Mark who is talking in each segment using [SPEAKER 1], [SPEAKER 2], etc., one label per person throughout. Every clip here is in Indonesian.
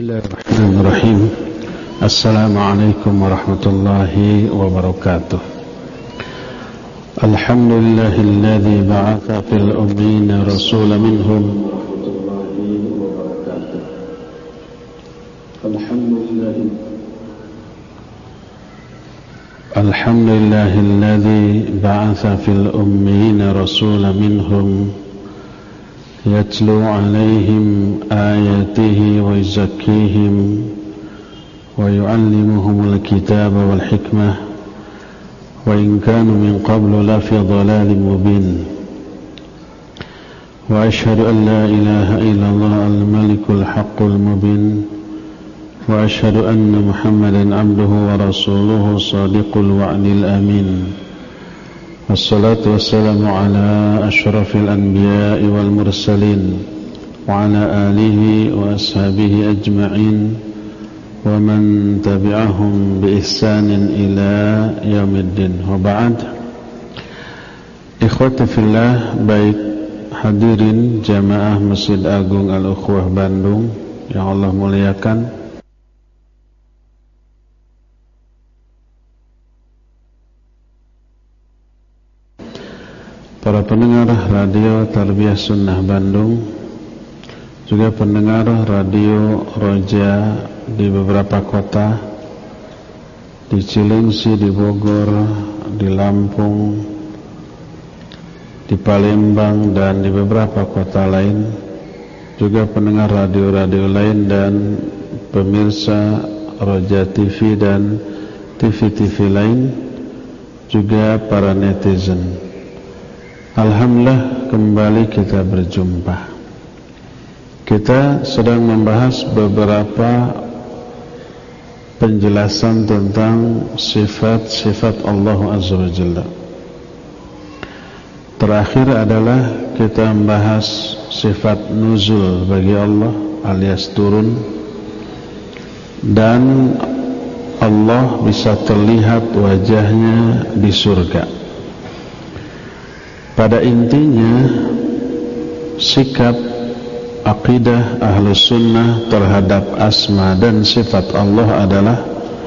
[SPEAKER 1] الله الرحمن الرحيم. السلام عليكم ورحمة الله وبركاته. الحمد لله الذي بعث في الأمين رسولا منهم. الحمد لله الذي بعث في الأمين رسولا منهم يتلو عليهم آياته ويزكيهم ويعلمهم الكتاب والحكمة وإن كانوا من قبل لفي ضلال مبين. وأشهد أن لا إله إلا الله الملك الحق المبين. وأشهد أن محمدا عبده ورسوله صادق الوعد الأمين. والصلاة والسلام على أشرف الأنبياء والمرسلين وعلى آله وأصحابه أجمعين ومن تبعهم بإحسان إلى يوم الدين. وبعد. Ikhwati fillah, baik hadirin jamaah Masjid Agung Al-Ukhwah Bandung yang Allah muliakan, para pendengar radio Tarbiyah Sunnah Bandung, juga pendengar radio Roja di beberapa kota, di Cilengsi, di Bogor, di Lampung, di Palembang, dan di beberapa kota lain, juga pendengar radio-radio lain dan pemirsa Roja TV dan TV-TV lain, juga para netizen. Alhamdulillah, kembali kita berjumpa. Kita sedang membahas beberapa penjelasan tentang sifat-sifat Allah Azza wa Jalla. Terakhir adalah kita membahas sifat nuzul bagi Allah, alias turun, dan Allah bisa terlihat wajahnya di surga. Pada intinya, sikap akidah Ahlus Sunnah terhadap asma dan sifat Allah adalah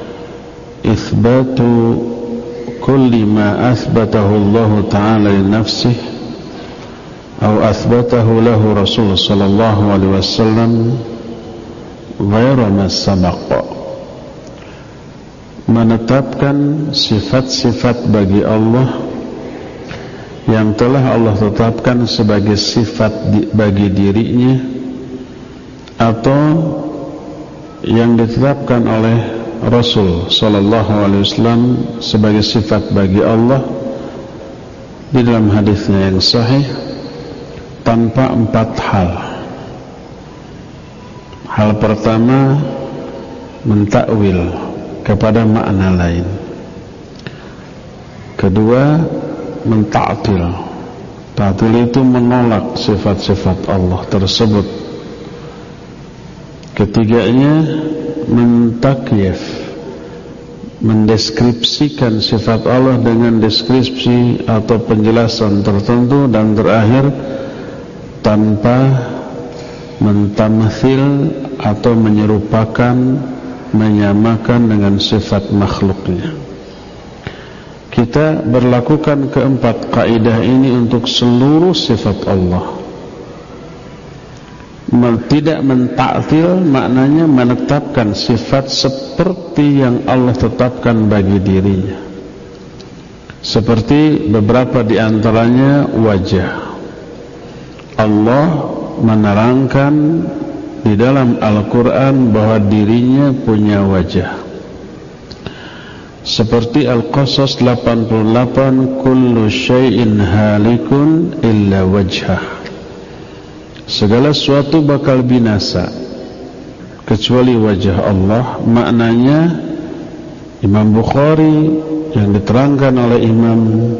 [SPEAKER 1] itsbatu kulli ma athbatahu Allah Ta'ala li nafsih atau athbatahu lahu Rasul sallallahu alaihi wasallam ghairu ma sabaqa. Menetapkan sifat-sifat bagi Allah yang telah Allah tetapkan sebagai sifat bagi dirinya, atau yang ditetapkan oleh Rasul sallallahu alaihi wasallam sebagai sifat bagi Allah di dalam hadisnya yang sahih, tanpa empat hal. Hal pertama, mentakwil kepada makna lain. Kedua, menta'til. Ta'til itu menolak sifat-sifat Allah tersebut. Ketiganya, mentakyif, mendeskripsikan sifat Allah dengan deskripsi atau penjelasan tertentu. Dan terakhir, tanpa mentamthil atau menyerupakan, menyamakan dengan sifat makhluknya. Kita berlakukan keempat kaidah ini untuk seluruh sifat Allah. Tidak mentaktil maknanya menetapkan sifat seperti yang Allah tetapkan bagi dirinya. Seperti beberapa di antaranya wajah. Allah menerangkan di dalam Al-Quran bahwa dirinya punya wajah. Seperti Al-Qasas 88, kullu syai'in halikun illa wajhah. Segala sesuatu bakal binasa kecuali wajah Allah. Maknanya Imam Bukhari yang diterangkan oleh Imam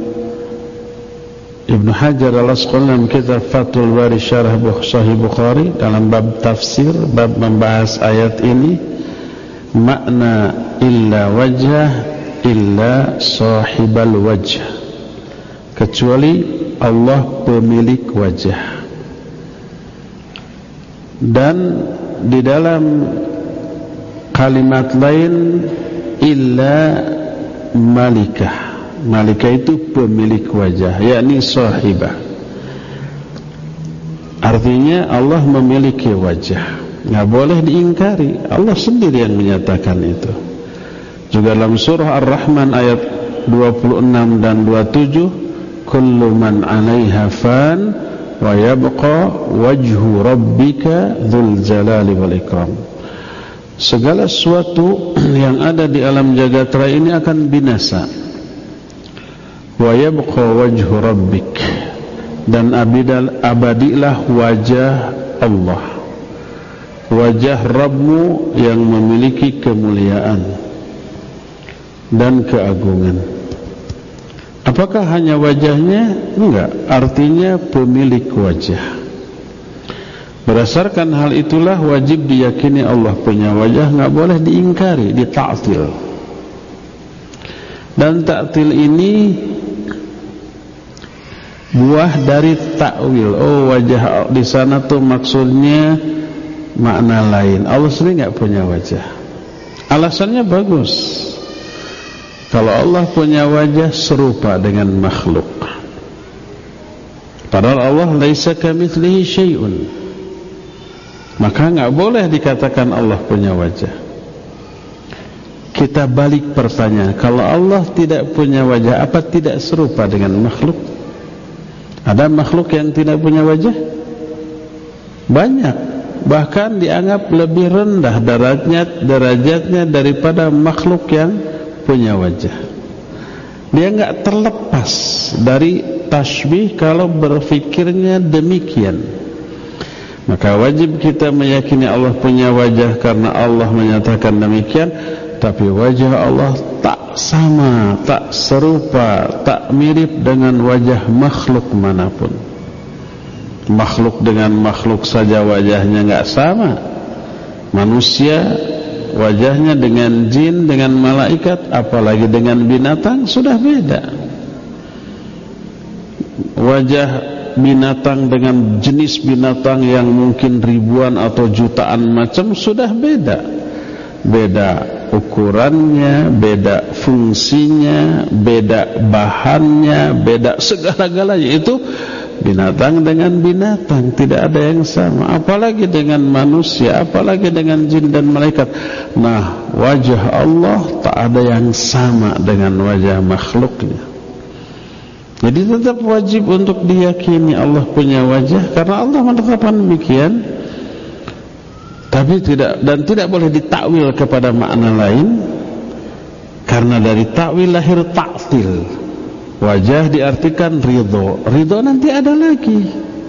[SPEAKER 1] Ibn Hajar Al-Asqalani dalam kitab Fathul Bari Syarah Sahih Bukhari, dalam bab tafsir, bab membahas ayat ini, makna illa wajah illa sahibal wajh, kecuali Allah pemilik wajah. Dan di dalam kalimat lain illa malikah. Malikah itu pemilik wajah, yakni sahibah. Artinya Allah memiliki wajah, nggak boleh diingkari. Allah sendiri yang menyatakan itu. Juga dalam surah Ar-Rahman ayat 26 dan 27, kullu man 'alaiha fan wa yabqa wajhu rabbika dzul jalali wal ikram. Segala sesuatu yang ada di alam jagat raya ini akan binasa. Wa yabqa wajhu rabbik, dan abadilah wajah Allah, wajah Rabbmu yang memiliki kemuliaan dan keagungan. Apakah hanya wajahnya? Enggak, artinya pemilik wajah. Berdasarkan hal itulah wajib diyakini Allah punya wajah, enggak boleh diingkari, dita'til. Dan ta'til ini buah dari takwil. Oh, wajah di sana tuh maksudnya makna lain. Allah sendiri enggak punya wajah. Alasannya bagus. Kalau Allah punya wajah serupa dengan makhluk, padahal Allah laisa kamitslihi syai'un, maka enggak boleh dikatakan Allah punya wajah. Kita balik pertanyaan, kalau Allah tidak punya wajah, apa tidak serupa dengan makhluk? Ada makhluk yang tidak punya wajah? Banyak, bahkan dianggap lebih rendah derajatnya daripada makhluk yang punya wajah. Dia enggak terlepas dari tasbih kalau berfikirnya demikian. Maka wajib kita meyakini Allah punya wajah karena Allah menyatakan demikian. Tapi wajah Allah tak sama, tak serupa, tak mirip dengan wajah makhluk manapun. Makhluk dengan makhluk saja wajahnya enggak sama. Manusia wajahnya dengan jin, dengan malaikat, apalagi dengan binatang, sudah beda. Wajah binatang dengan jenis binatang yang mungkin ribuan atau jutaan macam sudah beda. Beda ukurannya, beda fungsinya, beda bahannya, beda segala-galanya. Itu binatang dengan binatang, tidak ada yang sama. Apalagi dengan manusia, apalagi dengan jin dan malaikat. Nah, wajah Allah tak ada yang sama dengan wajah makhluknya. Jadi tetap wajib untuk diyakini Allah punya wajah, karena Allah menetapkan demikian. Tapi tidak boleh ditakwil kepada makna lain, karena dari takwil lahir ta'til. Wajah diartikan ridho. Ridho nanti ada lagi.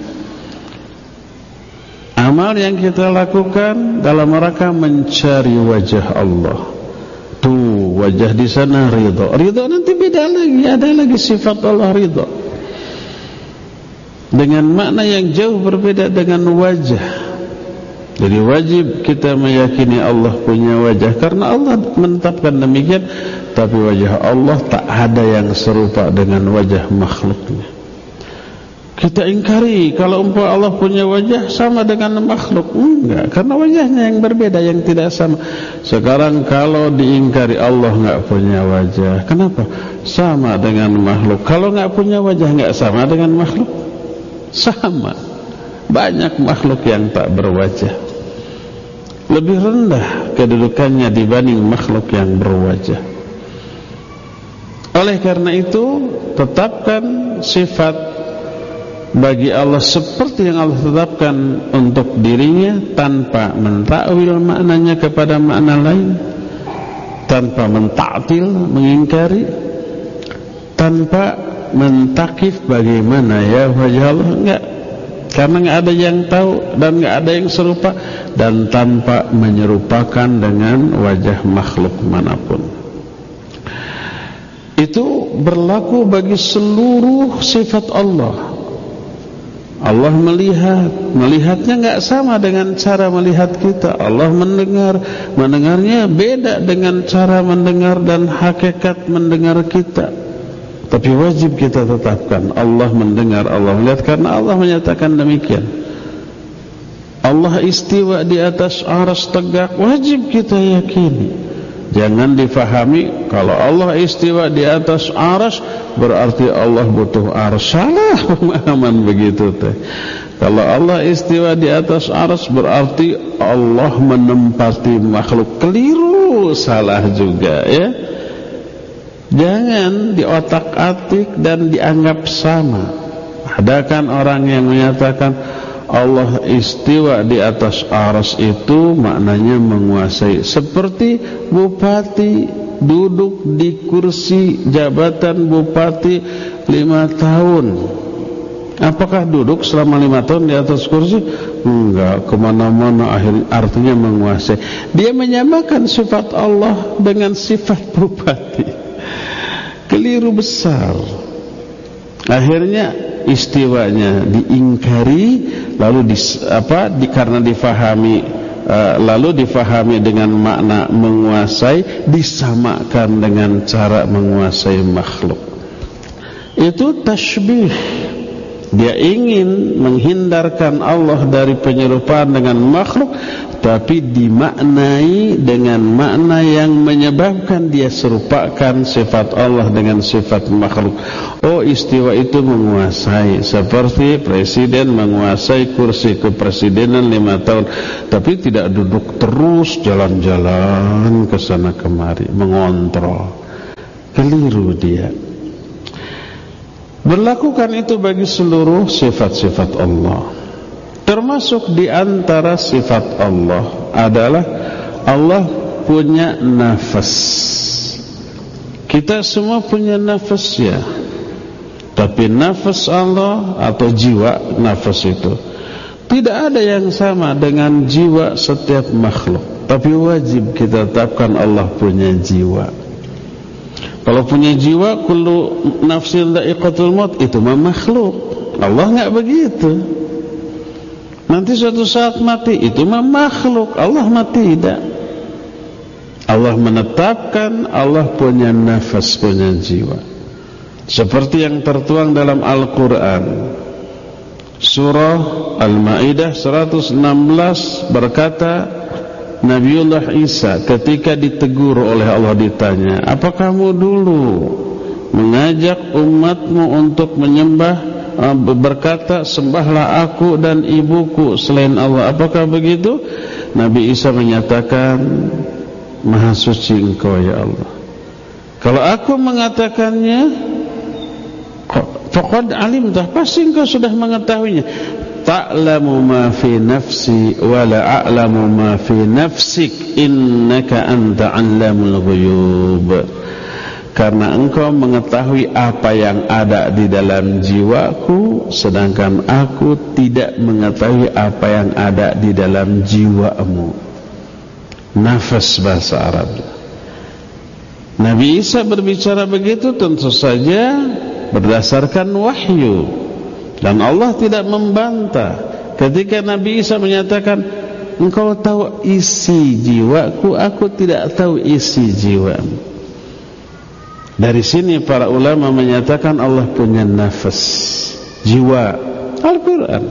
[SPEAKER 1] Amal yang kita lakukan dalam rangka mencari wajah Allah. Tuh, wajah di sana ridho. Ridho nanti beda lagi, ada lagi sifat Allah ridho. Dengan makna yang jauh berbeda dengan wajah. Jadi wajib kita meyakini Allah punya wajah karena Allah menetapkan demikian. Tapi wajah Allah tak ada yang serupa dengan wajah makhluknya. Kita ingkari kalau umpama Allah punya wajah sama dengan makhluk. Enggak, karena wajahnya yang berbeda, yang tidak sama. Sekarang kalau diingkari Allah enggak punya wajah, kenapa? Sama dengan makhluk. Kalau enggak punya wajah enggak sama dengan makhluk? Sama. Banyak makhluk yang tak berwajah, lebih rendah kedudukannya dibanding makhluk yang berwajah. Oleh karena itu, tetapkan sifat bagi Allah seperti yang Allah tetapkan untuk dirinya, tanpa mentakwil maknanya kepada makna lain, tanpa mentaktil, mengingkari, tanpa mentakif bagaimana ya wajah Allah. Enggak, karena enggak ada yang tahu dan enggak ada yang serupa, dan tanpa menyerupakan dengan wajah makhluk manapun. Itu berlaku bagi seluruh sifat Allah. Allah melihatnya enggak sama dengan cara melihat kita. Allah mendengarnya beda dengan cara mendengar dan hakikat mendengar kita. Tapi wajib kita tetapkan Allah mendengar, Allah melihat, karena Allah menyatakan demikian. Allah istiwa di atas arsy tegak, wajib kita yakini. Jangan difahami kalau Allah istiwa di atas arsy berarti Allah butuh arsy. Salah pemahaman begitu teh. Kalau Allah istiwa di atas arsy berarti Allah menempati makhluk. Keliru, salah juga ya. Jangan diotak-atik dan dianggap sama. Ada kan orang yang menyatakan Allah istiwa di atas arsy itu maknanya menguasai, seperti bupati duduk di kursi jabatan bupati 5 tahun. Apakah duduk selama 5 tahun di atas kursi? Enggak, kemana-mana artinya menguasai. Dia menyamakan sifat Allah dengan sifat bupati. Keliru besar. Akhirnya istiwanya diingkari, lalu karena difahami lalu difahami dengan makna menguasai, disamakan dengan cara menguasai makhluk. Itu tasybih. Dia ingin menghindarkan Allah dari penyerupaan dengan makhluk, tapi dimaknai dengan makna yang menyebabkan dia serupakan sifat Allah dengan sifat makhluk. Oh, istiwa itu menguasai, seperti presiden menguasai kursi kepresidenan 5 tahun, tapi tidak duduk terus jalan-jalan ke sana kemari mengontrol. Keliru dia. Berlakukan itu bagi seluruh sifat-sifat Allah. Termasuk di antara sifat Allah adalah Allah punya nafas. Kita semua punya nafas ya. Tapi nafas Allah atau jiwa nafas itu tidak ada yang sama dengan jiwa setiap makhluk. Tapi wajib kita tetapkan Allah punya jiwa. Kalau punya jiwa, kullu nafsin dha'iqatul maut, itu mah makhluk. Allah enggak begitu. Nanti suatu saat mati, itu mah makhluk. Allah mah tidak. Allah menetapkan Allah punya nafas, punya jiwa. Seperti yang tertuang dalam Al-Quran. Surah Al-Ma'idah 116 berkata, Nabiullah Isa ketika ditegur oleh Allah ditanya, apa kamu dulu mengajak umatmu untuk menyembah, berkata sembahlah aku dan ibuku selain Allah, apakah begitu? Nabi Isa menyatakan, maha suci engkau ya Allah. Kalau aku mengatakannya, faqad alimtah, pasti engkau sudah mengetahuinya. Ta'lamu ma fi nafsi wa la a'lamu ma fi nafsik innaka anta 'allamul ghuyub. Karena engkau mengetahui apa yang ada di dalam jiwaku, sedangkan aku tidak mengetahui apa yang ada di dalam jiwamu. Nafas bahasa Arab. Nabi Isa berbicara begitu tentu saja berdasarkan wahyu. Dan Allah tidak membantah ketika Nabi Isa menyatakan, engkau tahu isi jiwaku, aku tidak tahu isi jiwamu. Dari sini para ulama menyatakan Allah punya nafas, jiwa. Al-Quran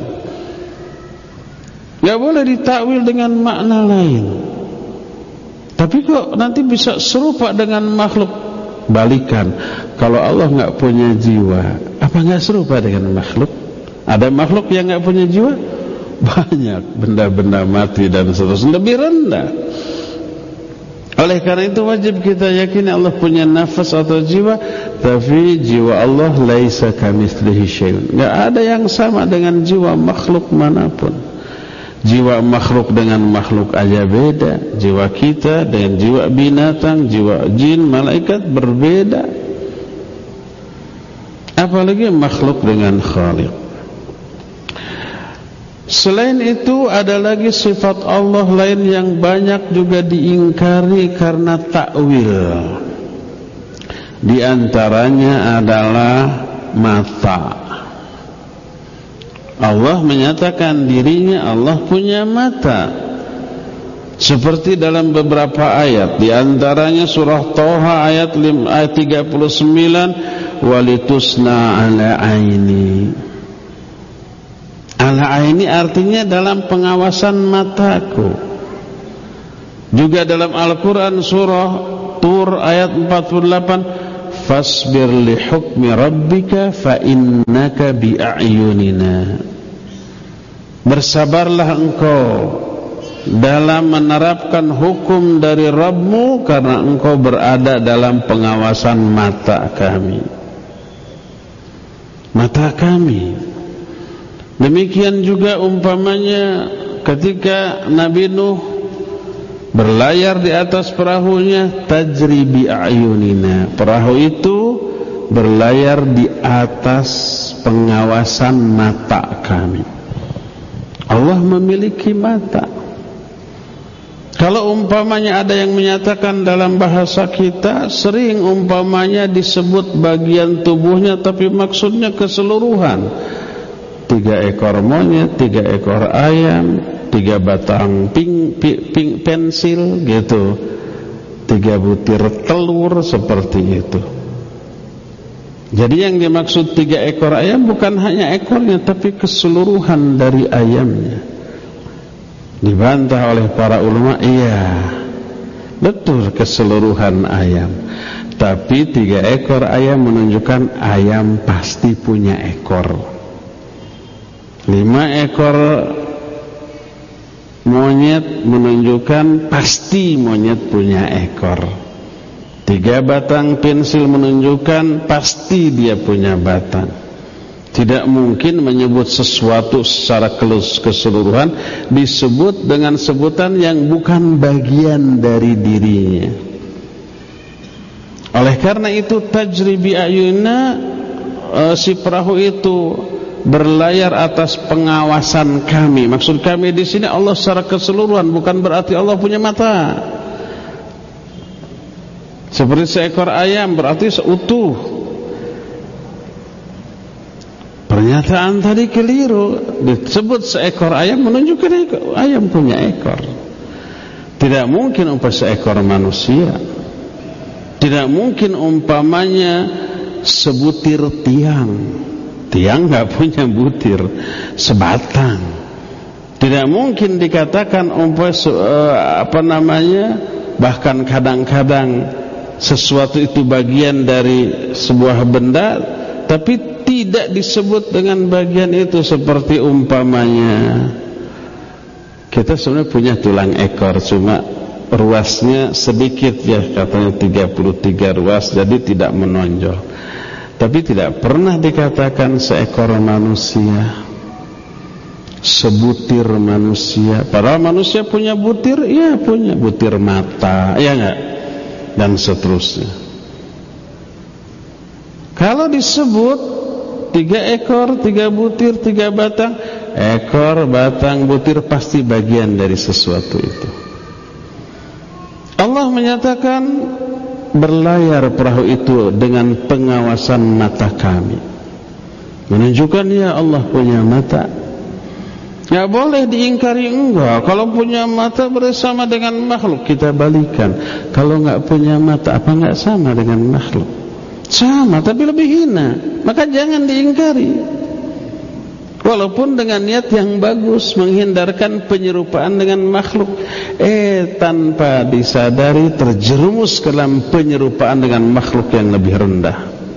[SPEAKER 1] gak boleh ditakwil dengan makna lain. Tapi kok nanti bisa serupa dengan makhluk? Balikan, kalau Allah gak punya jiwa, apa gak serupa dengan makhluk? Ada makhluk yang gak punya jiwa? Banyak, benda-benda mati dan seterusnya, lebih rendah. Oleh karena itu wajib kita yakini Allah punya nafas atau jiwa. Tapi jiwa Allah laisa kamitslihi syai'un, gak ada yang sama dengan jiwa makhluk manapun. Jiwa makhluk dengan makhluk aja beda. Jiwa kita dengan jiwa binatang, jiwa jin, malaikat berbeda. Apalagi makhluk dengan Khaliq. Selain itu ada lagi sifat Allah lain yang banyak juga diingkari karena takwil. Di antaranya adalah mata. Allah menyatakan dirinya Allah punya mata. Seperti dalam beberapa ayat, di antaranya surah Thaha ayat 39, walitusna ala aini. Ala aini artinya dalam pengawasan mataku. Juga dalam Al-Quran surah Tur ayat 48, fasbir li hukmi rabbika fa innaka bi a'yunina. Bersabarlah engkau dalam menerapkan hukum dari Rabbmu, karena engkau berada dalam pengawasan mata kami. Mata kami. Demikian juga umpamanya ketika Nabi Nuh berlayar di atas perahunya, tajri bi a'yunina. Perahu itu berlayar di atas pengawasan mata kami. Allah memiliki mata. Kalau umpamanya ada yang menyatakan dalam bahasa kita, sering umpamanya disebut bagian tubuhnya tapi maksudnya keseluruhan. 3 ekor monyet, 3 ekor ayam, 3 batang pensil gitu, 3 butir telur, seperti itu. Jadi yang dimaksud 3 ekor ayam bukan hanya ekornya, tapi keseluruhan dari ayamnya. Dibantah oleh para ulama, iya betul keseluruhan ayam, tapi 3 ekor ayam menunjukkan ayam pasti punya ekor. 5 ekor monyet menunjukkan pasti monyet punya ekor. 3 batang pensil menunjukkan pasti dia punya batang. Tidak mungkin menyebut sesuatu secara keseluruhan disebut dengan sebutan yang bukan bagian dari dirinya. Oleh karena itu tajri bi ayunina, si perahu itu berlayar atas pengawasan kami. Maksud kami di sini Allah secara keseluruhan, bukan berarti Allah punya mata. Seperti seekor ayam berarti seutuh. Pernyataan tadi keliru. Disebut seekor ayam menunjukkan ayam punya ekor. Tidak mungkin umpamanya seekor manusia. Tidak mungkin umpamanya sebutir tiang. Tiang gak punya butir, sebatang. Tidak mungkin dikatakan bahkan kadang-kadang sesuatu itu bagian dari sebuah benda, tapi tidak disebut dengan bagian itu. Seperti umpamanya kita sebenarnya punya tulang ekor, cuma ruasnya sedikit ya, katanya 33 ruas, jadi tidak menonjol. Tapi tidak pernah dikatakan seekor manusia, sebutir manusia. Padahal manusia punya butir, ya punya butir mata, ya enggak? Dan seterusnya. Kalau disebut 3 ekor, 3 butir, 3 batang, ekor, batang, butir pasti bagian dari sesuatu itu. Allah menyatakan berlayar perahu itu dengan pengawasan mata kami, menunjukkan ya Allah punya mata. Ya boleh diingkari, enggak. Kalau punya mata bersama dengan makhluk, kita balikan. Kalau enggak punya mata, apa enggak sama dengan makhluk? Sama, tapi lebih hina. Maka jangan diingkari. Walaupun dengan niat yang bagus, menghindarkan penyerupaan dengan makhluk, tanpa disadari terjerumus ke dalam penyerupaan dengan makhluk yang lebih rendah.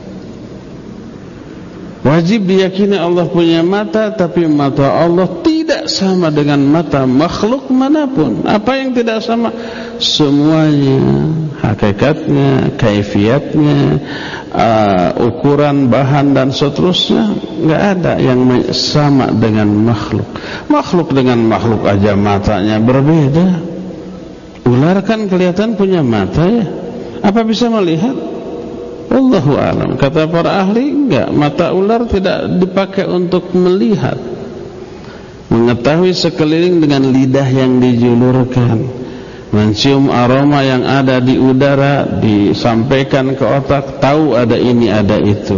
[SPEAKER 1] Wajib diyakini Allah punya mata, tapi mata Allah tidak sama dengan mata makhluk manapun. Apa yang tidak sama? Semuanya, hakikatnya, kaifiatnya, ukuran, bahan dan seterusnya, enggak ada yang sama dengan makhluk. Makhluk dengan makhluk aja matanya berbeda. Ular kan kelihatan punya mata ya. Apa bisa melihat? Wallahu a'lam. Kata para ahli, enggak, mata ular tidak dipakai untuk melihat. Mengetahui sekeliling dengan lidah yang dijulurkan, mencium aroma yang ada di udara, disampaikan ke otak, tahu ada ini, ada itu.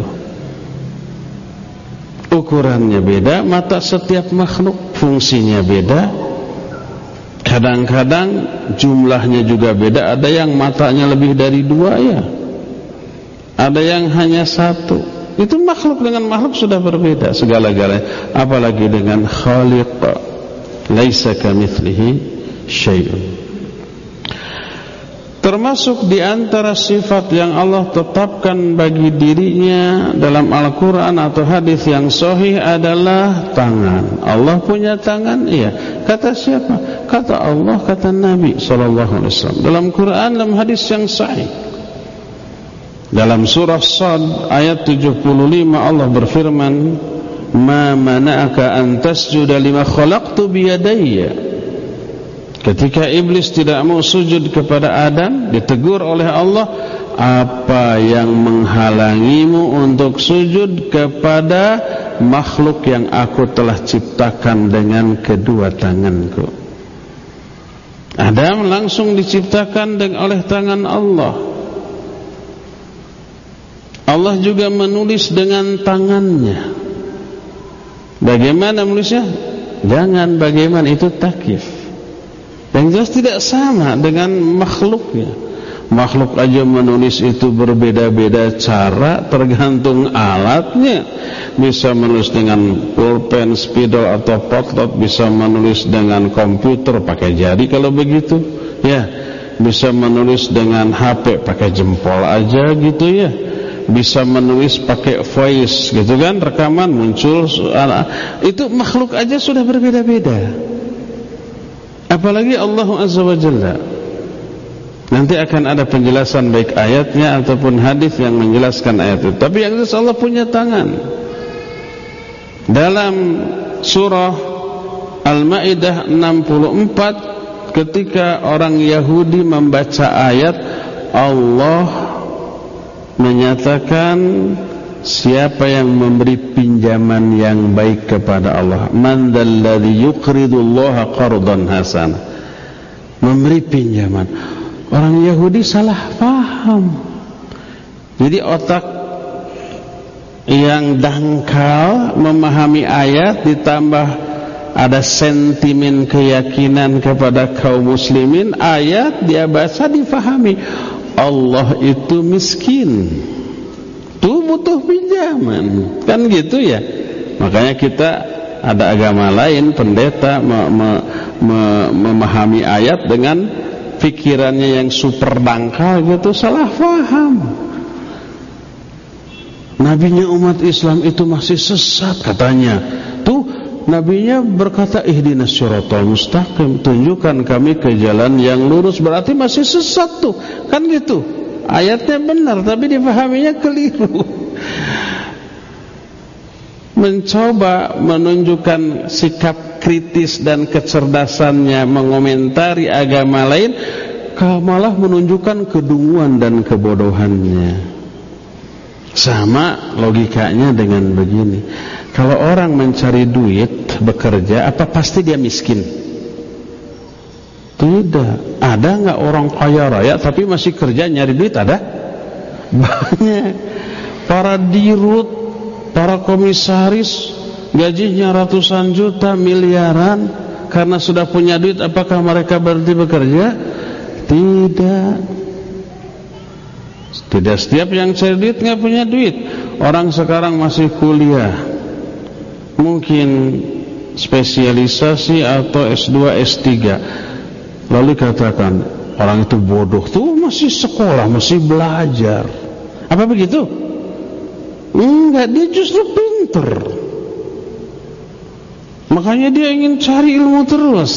[SPEAKER 1] Ukurannya beda, mata setiap makhluk fungsinya beda. Kadang-kadang jumlahnya juga beda. Ada yang matanya lebih dari 2 ya, ada yang hanya 1. Itu makhluk dengan makhluk sudah berbeda segala-galanya, apalagi dengan khaliq. Laisa kamitslihi syai'un. Termasuk di antara sifat yang Allah tetapkan bagi dirinya dalam Al-Quran atau hadis yang sahih adalah tangan. Allah punya tangan? Iya. Kata siapa? Kata Allah, kata Nabi SAW dalam Quran, dalam hadis yang sahih. Dalam surah Sad ayat 75 Allah berfirman, "Ma mana'aka an tasjuda lima khalaqtu biyadayya." Ketika iblis tidak mau sujud kepada Adam, ditegur oleh Allah, apa yang menghalangimu untuk sujud kepada makhluk yang aku telah ciptakan dengan kedua tanganku? Adam langsung diciptakan oleh tangan Allah. Allah juga menulis dengan tangannya. Bagaimana menulisnya? Jangan bagaimana, itu takyif. Yang jelas tidak sama dengan makhluknya. Makhluk aja menulis itu berbeda-beda cara tergantung alatnya. Bisa menulis dengan pulpen, spidol atau potlot, bisa menulis dengan komputer pakai jari kalau begitu, ya. Bisa menulis dengan HP pakai jempol aja gitu, ya. Bisa menulis pakai voice gitu kan, rekaman muncul itu makhluk aja sudah berbeda-beda. Apalagi Allah Azza wa Jalla. Nanti akan ada penjelasan baik ayatnya ataupun hadis yang menjelaskan ayat itu. Tapi yang jelas Allah punya tangan. Dalam surah Al-Maidah 64, ketika orang Yahudi membaca ayat, Allah menyatakan siapa yang memberi pinjaman yang baik kepada Allah. Man dzalladzi yuqridullaha qardan hasanah. Memberi pinjaman. Orang Yahudi salah paham. Jadi otak yang dangkal memahami ayat, ditambah ada sentimen keyakinan kepada kaum muslimin, ayat dia baca difahami, Allah itu miskin, tuh butuh pinjaman, kan gitu ya. Makanya kita ada agama lain, pendeta memahami ayat dengan pikirannya yang super dangkal gitu, salah paham. Nabinya umat Islam itu masih sesat katanya. Tuh nabinya berkata ihdinas syiratal mustaqim, tunjukkan kami ke jalan yang lurus, berarti masih sesat tuh, kan gitu. Ayatnya benar tapi dipahaminya keliru. Mencoba menunjukkan sikap kritis dan kecerdasannya mengomentari agama lain, malah menunjukkan kedunguan dan kebodohannya. Sama logikanya dengan begini, kalau orang mencari duit, bekerja, apa pasti dia miskin? Tidak. Ada nggak orang kaya raya tapi masih kerja nyari duit? Ada? Banyak. Para dirut, para komisaris, gajinya ratusan juta, miliaran, karena sudah punya duit. Apakah mereka berhenti bekerja? Tidak. Tidak setiap yang cari duit nggak punya duit. Orang sekarang masih kuliah, mungkin spesialisasi atau S2, S3, lalu katakan orang itu bodoh, tuh masih sekolah, masih belajar. Apa begitu? Enggak, dia justru pinter. Makanya dia ingin cari ilmu terus.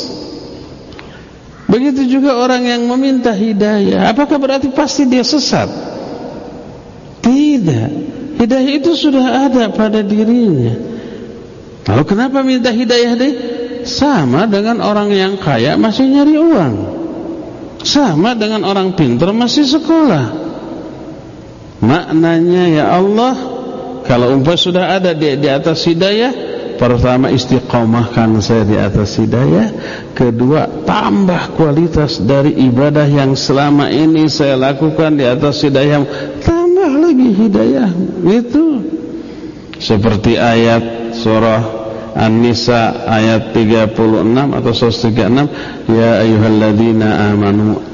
[SPEAKER 1] Begitu juga orang yang meminta hidayah. Apakah berarti pasti dia sesat? Tidak. Hidayah itu sudah ada pada dirinya. Lalu kenapa minta hidayah deh? Sama dengan orang yang kaya masih nyari uang, sama dengan orang pintar masih sekolah. Maknanya ya Allah, kalau umpah sudah ada di atas hidayah, pertama istiqomahkan saya di atas hidayah, kedua tambah kualitas dari ibadah yang selama ini saya lakukan di atas hidayah, tambah lagi hidayah. Itu seperti ayat surah An-Nisa ayat 36 atau 136, ya ayyuhalladzina amanu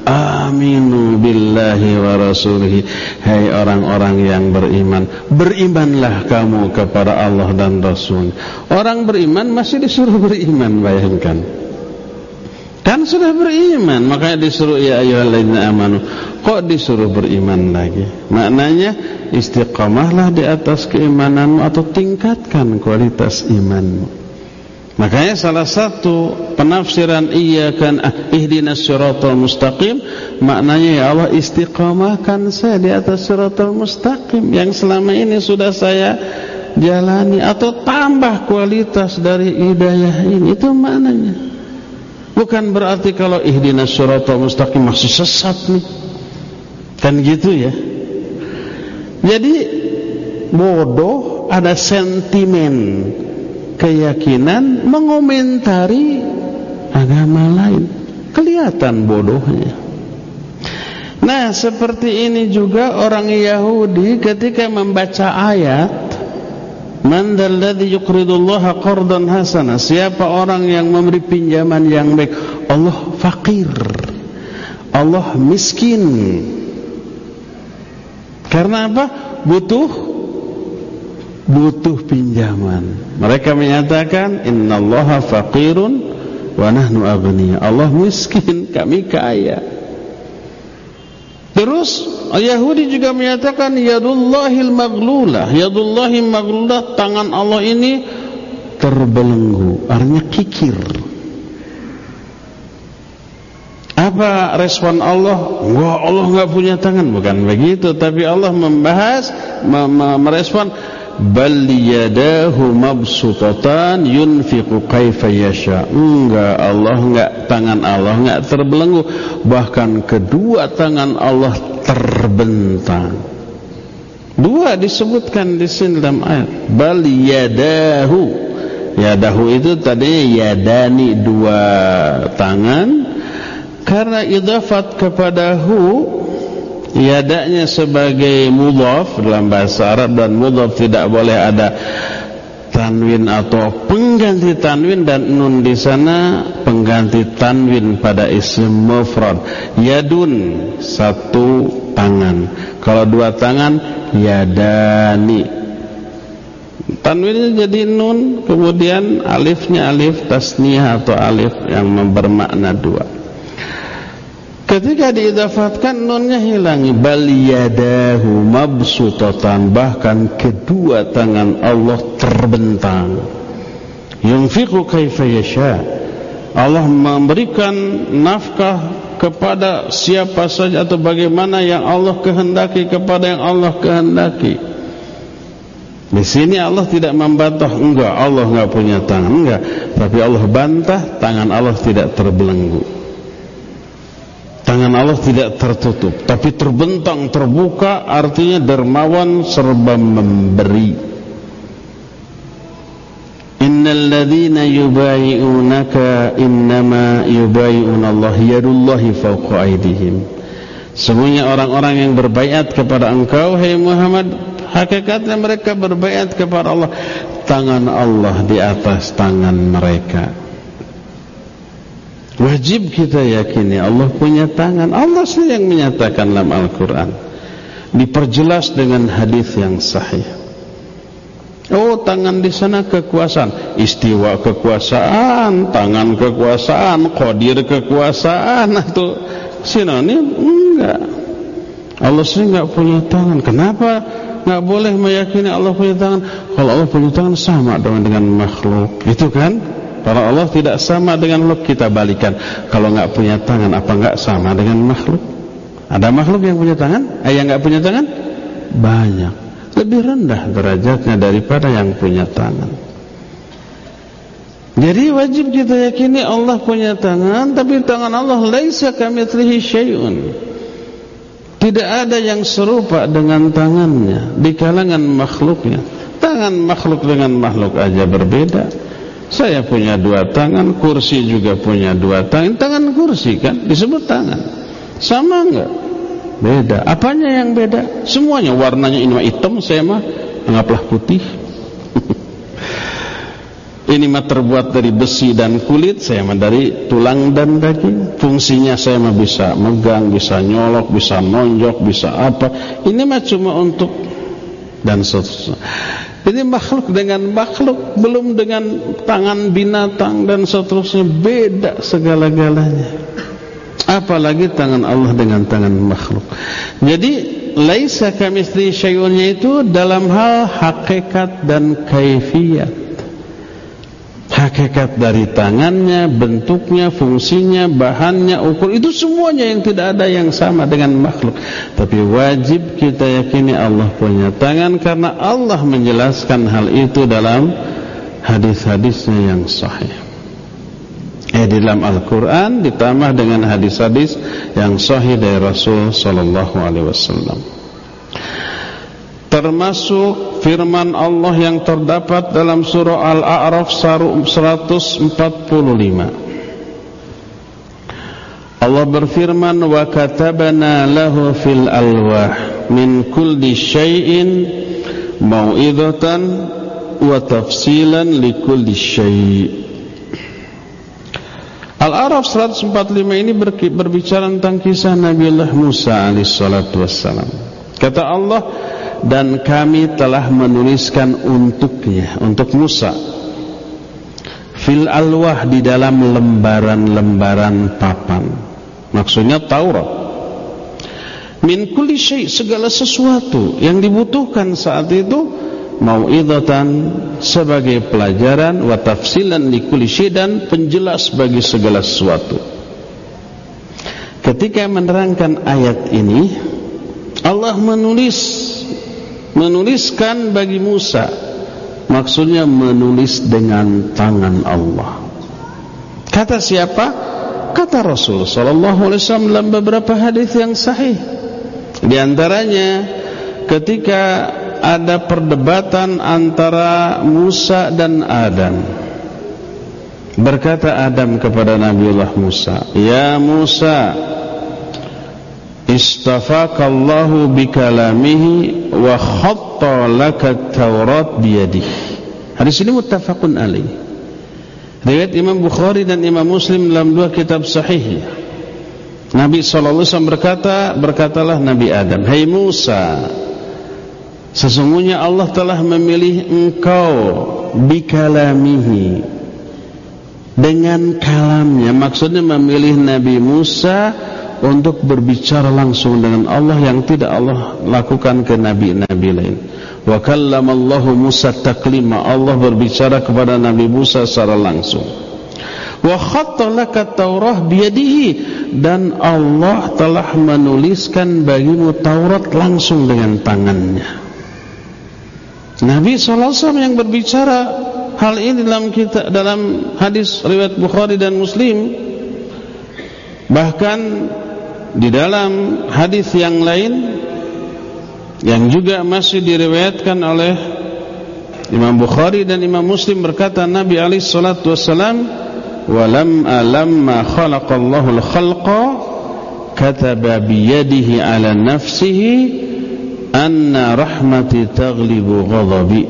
[SPEAKER 1] aminu billahi wa rasulihi. Hai orang-orang yang beriman, berimanlah kamu kepada Allah dan Rasul. Orang beriman masih disuruh beriman, bayangkan. Kan sudah beriman, makanya disuruh ya ayyuhalladzina amanu. Kok disuruh beriman lagi? Maknanya istiqamahlah di atas keimananmu atau tingkatkan kualitas imanmu. Makanya salah satu penafsiran ihdinas siratal mustaqim, maknanya ya Allah istiqamahkan saya di atas siratal mustaqim yang selama ini sudah saya jalani, atau tambah kualitas dari hidayah ini. Itu maknanya. Bukan berarti kalau ihdinas siratal mustaqim masih sesat nih. Kan gitu ya. Jadi bodoh ada sentimen keyakinan mengomentari agama lain, kelihatan bodohnya. Nah, seperti ini juga orang Yahudi ketika membaca ayat man dzalladzi yuqridullaha qardan hasana, siapa orang yang memberi pinjaman yang baik. Allah fakir, Allah miskin. Karena apa? Butuh pinjaman. Mereka menyatakan innallaha faqirun wa nahnu aghniya. Allah miskin, kami kaya. Terus Yahudi juga menyatakan yadullahil maghlulah. Yadullahi maghlulah, tangan Allah ini terbelenggu, artinya kikir. Apa respon Allah? Wah, Allah enggak punya tangan. Bukan begitu, tapi Allah merespon bal yadahu mabsutatan yunfiqu kaifa yasha. Enggak, Allah enggak, tangan Allah enggak terbelenggu, bahkan kedua tangan Allah terbentang. Dua disebutkan di sini dalam ayat. Bal yadahu. Yadahu itu tadi yadani, dua tangan. Karena idhafat kepada hu, yadanya sebagai mudhaf dalam bahasa Arab, dan mudhaf tidak boleh ada tanwin atau pengganti tanwin, dan nun di sana pengganti tanwin pada isim mufrad. Yadun, satu tangan. Kalau dua tangan, yadani. Tanwinnya jadi nun, kemudian alifnya alif tasniyah atau alif yang bermakna dua. Ketika diidafatkan, nunnya hilang. Bal yadahu mabsutatan, bahkan kedua tangan Allah terbentang. Yunfiqu kaifa yasha, Allah memberikan nafkah kepada siapa saja atau bagaimana yang Allah kehendaki, kepada yang Allah kehendaki. Di sini Allah tidak membantah, enggak, Allah enggak punya tangan, enggak, tapi Allah bantah tangan Allah tidak terbelenggu. Tangan Allah tidak tertutup, tapi terbentang, terbuka, artinya dermawan serba memberi. Innal ladzina yubayi'unaka innama yubayi'unallaha yadullahi fawqa aydihim. Sesungguhnya orang-orang yang berbaiat kepada engkau, hai Muhammad, hakikatnya mereka berbaiat kepada Allah, tangan Allah di atas tangan mereka. Wajib kita yakini Allah punya tangan. Allah sendiri yang menyatakan dalam Al-Quran, diperjelas dengan hadis yang sahih. Oh, tangan di sana kekuasaan, istiwa kekuasaan, tangan kekuasaan, qadir kekuasaan, atau sinonim? Enggak. Allah sendiri enggak punya tangan. Kenapa enggak boleh meyakini Allah punya tangan? Kalau Allah punya tangan sama dong dengan makhluk, itu kan? Kalau Allah tidak sama dengan makhluk, kita balikan. Kalau enggak punya tangan, apa enggak sama dengan makhluk? Ada makhluk yang punya tangan? Yang enggak punya tangan? Banyak. Lebih rendah derajatnya daripada yang punya tangan. Jadi wajib kita yakini Allah punya tangan, tapi tangan Allah laisa kamitslihi syai'un. Tidak ada yang serupa dengan tangannya di kalangan makhluknya. Tangan makhluk dengan makhluk aja berbeda. Saya punya dua tangan, kursi juga punya dua tangan. Tangan kursi kan disebut tangan. Sama enggak? Beda. Apanya yang beda? Semuanya. Warnanya ini mah hitam, saya mah anggaplah putih. Ini mah terbuat dari besi dan kulit, saya mah dari tulang dan daging. Fungsinya saya mah bisa megang, bisa nyolok, bisa nonjok, bisa apa. Ini mah cuma untuk dan seterusnya. Ini makhluk dengan makhluk, belum dengan tangan binatang dan seterusnya, beda segala-galanya. Apalagi tangan Allah dengan tangan makhluk. Jadi laisa kamitslihi syai'unnya itu dalam hal hakikat dan kaifiyat. Hakikat dari tangannya, bentuknya, fungsinya, bahannya, ukur, itu semuanya yang tidak ada yang sama dengan makhluk. Tapi wajib kita yakini Allah punya tangan, karena Allah menjelaskan hal itu dalam hadis-hadisnya yang sahih. Di dalam Al-Quran ditambah dengan hadis-hadis yang sahih dari Rasul sallallahu alaihi wasallam. Termasuk firman Allah yang terdapat dalam surah Al-A'raf 145. Allah berfirman, wa katabana lahu fil alwah min kulli syai'in mau'izatan wa tafsilan likulli syai'. Al-A'raf 145 ini berbicara tentang kisah Nabiullah Musa alaihissalatu wassalam. Kata Allah, dan kami telah menuliskan untuknya, untuk Musa, fil alwah, di dalam lembaran-lembaran papan. Maksudnya Taurat. Min kulli syai', segala sesuatu yang dibutuhkan saat itu, mau'izatan, sebagai pelajaran, wa tafsilan likulli syai', dan penjelas bagi segala sesuatu. Ketika menerangkan ayat ini, Allah menuliskan bagi Musa, maksudnya menulis dengan tangan Allah. Kata siapa? Kata Rasul sallallahu alaihi wasallam dalam beberapa hadis yang sahih. Di antaranya ketika ada perdebatan antara Musa dan Adam. Berkata Adam kepada Nabiullah Musa, "Ya Musa, istafakallahu bikalamihi wa khatta laka Taurat biyadihi." Hadis ini muttafaqun alaih. Riwayat Imam Bukhari dan Imam Muslim dalam dua kitab sahih. Nabi SAW berkatalah Nabi Adam, "Hai Musa, sesungguhnya Allah telah memilih engkau bikalamihi, dengan kalamnya." Maksudnya memilih Nabi Musa untuk berbicara langsung dengan Allah yang tidak Allah lakukan ke nabi-nabi lain. Wa kallamallahu Musa taklima, Allah berbicara kepada Nabi Musa secara langsung. Wa khatta laka Taurah biyadihi, dan Allah telah menuliskan bagimu Taurat langsung dengan tangannya. Nabi SAW yang berbicara hal ini dalam hadis riwayat Bukhari dan Muslim. Bahkan di dalam hadis yang lain yang juga masih diriwayatkan oleh Imam Bukhari dan Imam Muslim, berkata Nabi alaihi salatu wassalam, "Walamma khalaqallahu al-khalqa kataba biyadihi ala nafsihi anna rahmati taghlibu ghadabi."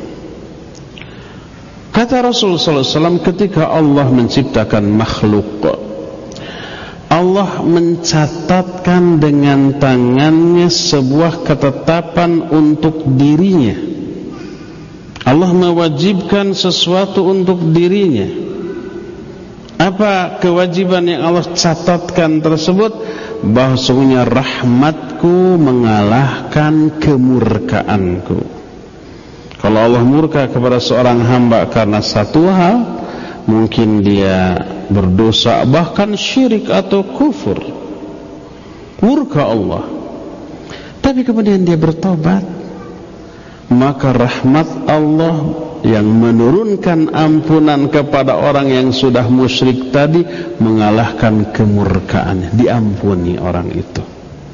[SPEAKER 1] Kata Rasul sallallahu alaihi wasallam, ketika Allah menciptakan makhluk, Allah mencatatkan dengan tangannya sebuah ketetapan untuk dirinya. Allah mewajibkan sesuatu untuk dirinya. Apa kewajiban yang Allah catatkan tersebut? Bahwasanya rahmatku mengalahkan kemurkaanku. Kalau Allah murka kepada seorang hamba karena satu hal, mungkin dia berdosa, bahkan syirik atau kufur, murka Allah. Tapi kemudian dia bertobat, maka rahmat Allah yang menurunkan ampunan kepada orang yang sudah musyrik tadi mengalahkan kemurkaannya, diampuni orang itu.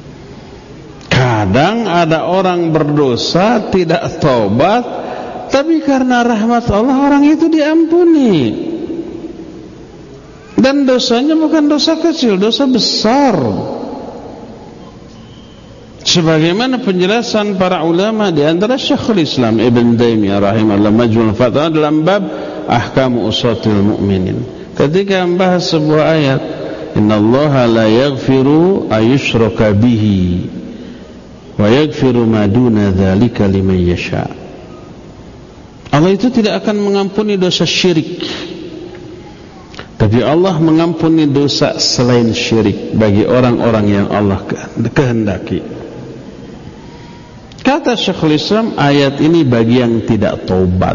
[SPEAKER 1] Kadang ada orang berdosa tidak tobat, tapi karena rahmat Allah orang itu diampuni. Dan dosanya bukan dosa kecil, dosa besar. sebagaimana penjelasan para ulama di antara Syekhul Islam Ibn Taimiyah rahimahullah Majmu'ul Fatawa dalam bab Ahkamu Usatil Mu'minin, ketika membahas sebuah ayat, innallaha la yaghfiru ayyushraka bihi wa yaghfiru ma duna dzalika liman yasha. Allah itu tidak akan mengampuni dosa syirik, tapi Allah mengampuni dosa selain syirik bagi orang-orang yang Allah kehendaki. Kata Syekhul Islam, ayat ini bagi yang tidak taubat.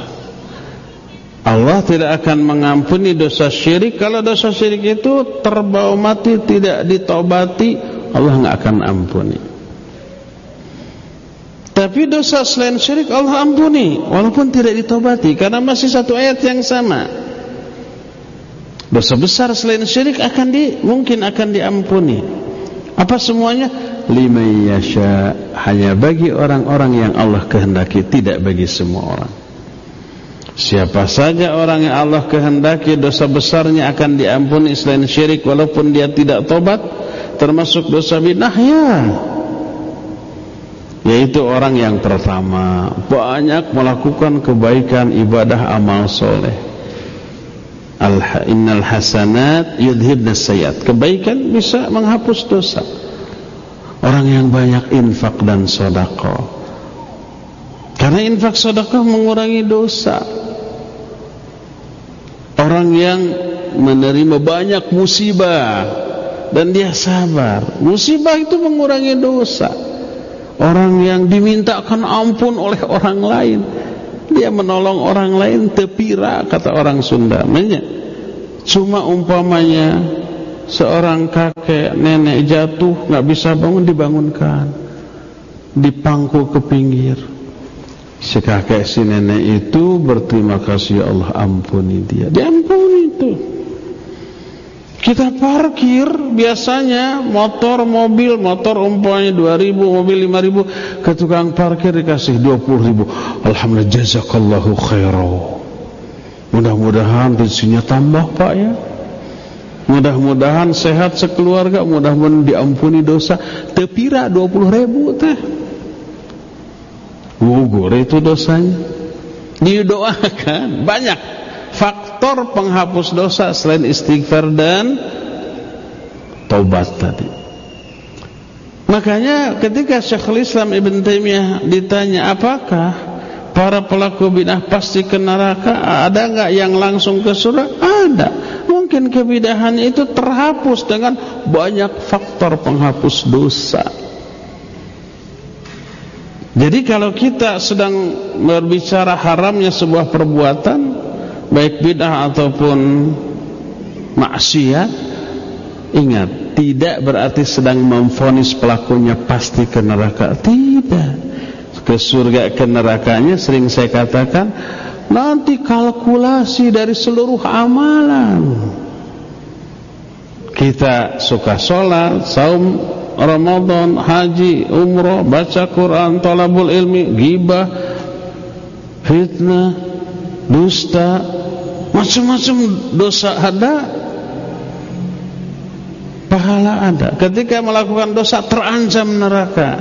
[SPEAKER 1] Allah tidak akan mengampuni dosa syirik. Kalau dosa syirik itu terbawa mati, tidak ditaubati, Allah nggak akan ampuni. Tapi dosa selain syirik Allah ampuni, walaupun tidak ditaubati, karena masih satu ayat yang sama. Dosa besar selain syirik mungkin akan diampuni. Apa semuanya? Liman yasha, hanya bagi orang-orang yang Allah kehendaki, tidak bagi semua orang. Siapa saja orang yang Allah kehendaki dosa besarnya akan diampuni selain syirik, walaupun dia tidak tobat, termasuk dosa bid'ah, yaitu orang yang pertama banyak melakukan kebaikan, ibadah, amal soleh. Innal hasanat yudhibna sayyiat, kebaikan bisa menghapus dosa. Orang yang banyak infak dan sedekah, karena infak sedekah mengurangi dosa. Orang yang menerima banyak musibah dan dia sabar, musibah itu mengurangi dosa. Orang yang dimintakan ampun oleh orang lain, dia menolong orang lain, tepira kata orang Sunda. Cuma umpamanya seorang kakek nenek jatuh nggak bisa bangun, dibangunkan, dipangku ke pinggir. Si kakek si nenek itu berterima kasih, ya Allah ampuni dia, diampuni itu. Kita parkir biasanya motor umpamanya 2.000, mobil 5.000, ke tukang parkir dikasih 20.000. Alhamdulillah, jazakallahu khairan. Mudah-mudahan rezekinya tambah Pak ya. Mudah-mudahan sehat sekeluarga, mudah-mudahan diampuni dosa. Tepira 20.000 teh. Gugur itu dosanya. Didoakan. Banyak faktor penghapus dosa selain istighfar dan taubat tadi. Makanya ketika Syekhul Islam Ibn Taimiyah ditanya, apakah para pelaku bid'ah pasti ke neraka? Ada enggak yang langsung ke surga? Ada. Mungkin kebidahan itu terhapus dengan banyak faktor penghapus dosa. Jadi kalau kita sedang berbicara haramnya sebuah perbuatan, baik bid'ah ataupun maksiat, ingat, tidak berarti sedang memvonis pelakunya pasti ke neraka. Tidak. Ke surga ke nerakanya sering saya katakan nanti kalkulasi dari seluruh amalan. Kita suka sholat, saum Ramadan, haji, umrah, baca Quran, talabul ilmi, ghibah, fitnah, dusta, macam-macam dosa ada, pahala ada. Ketika melakukan dosa terancam neraka.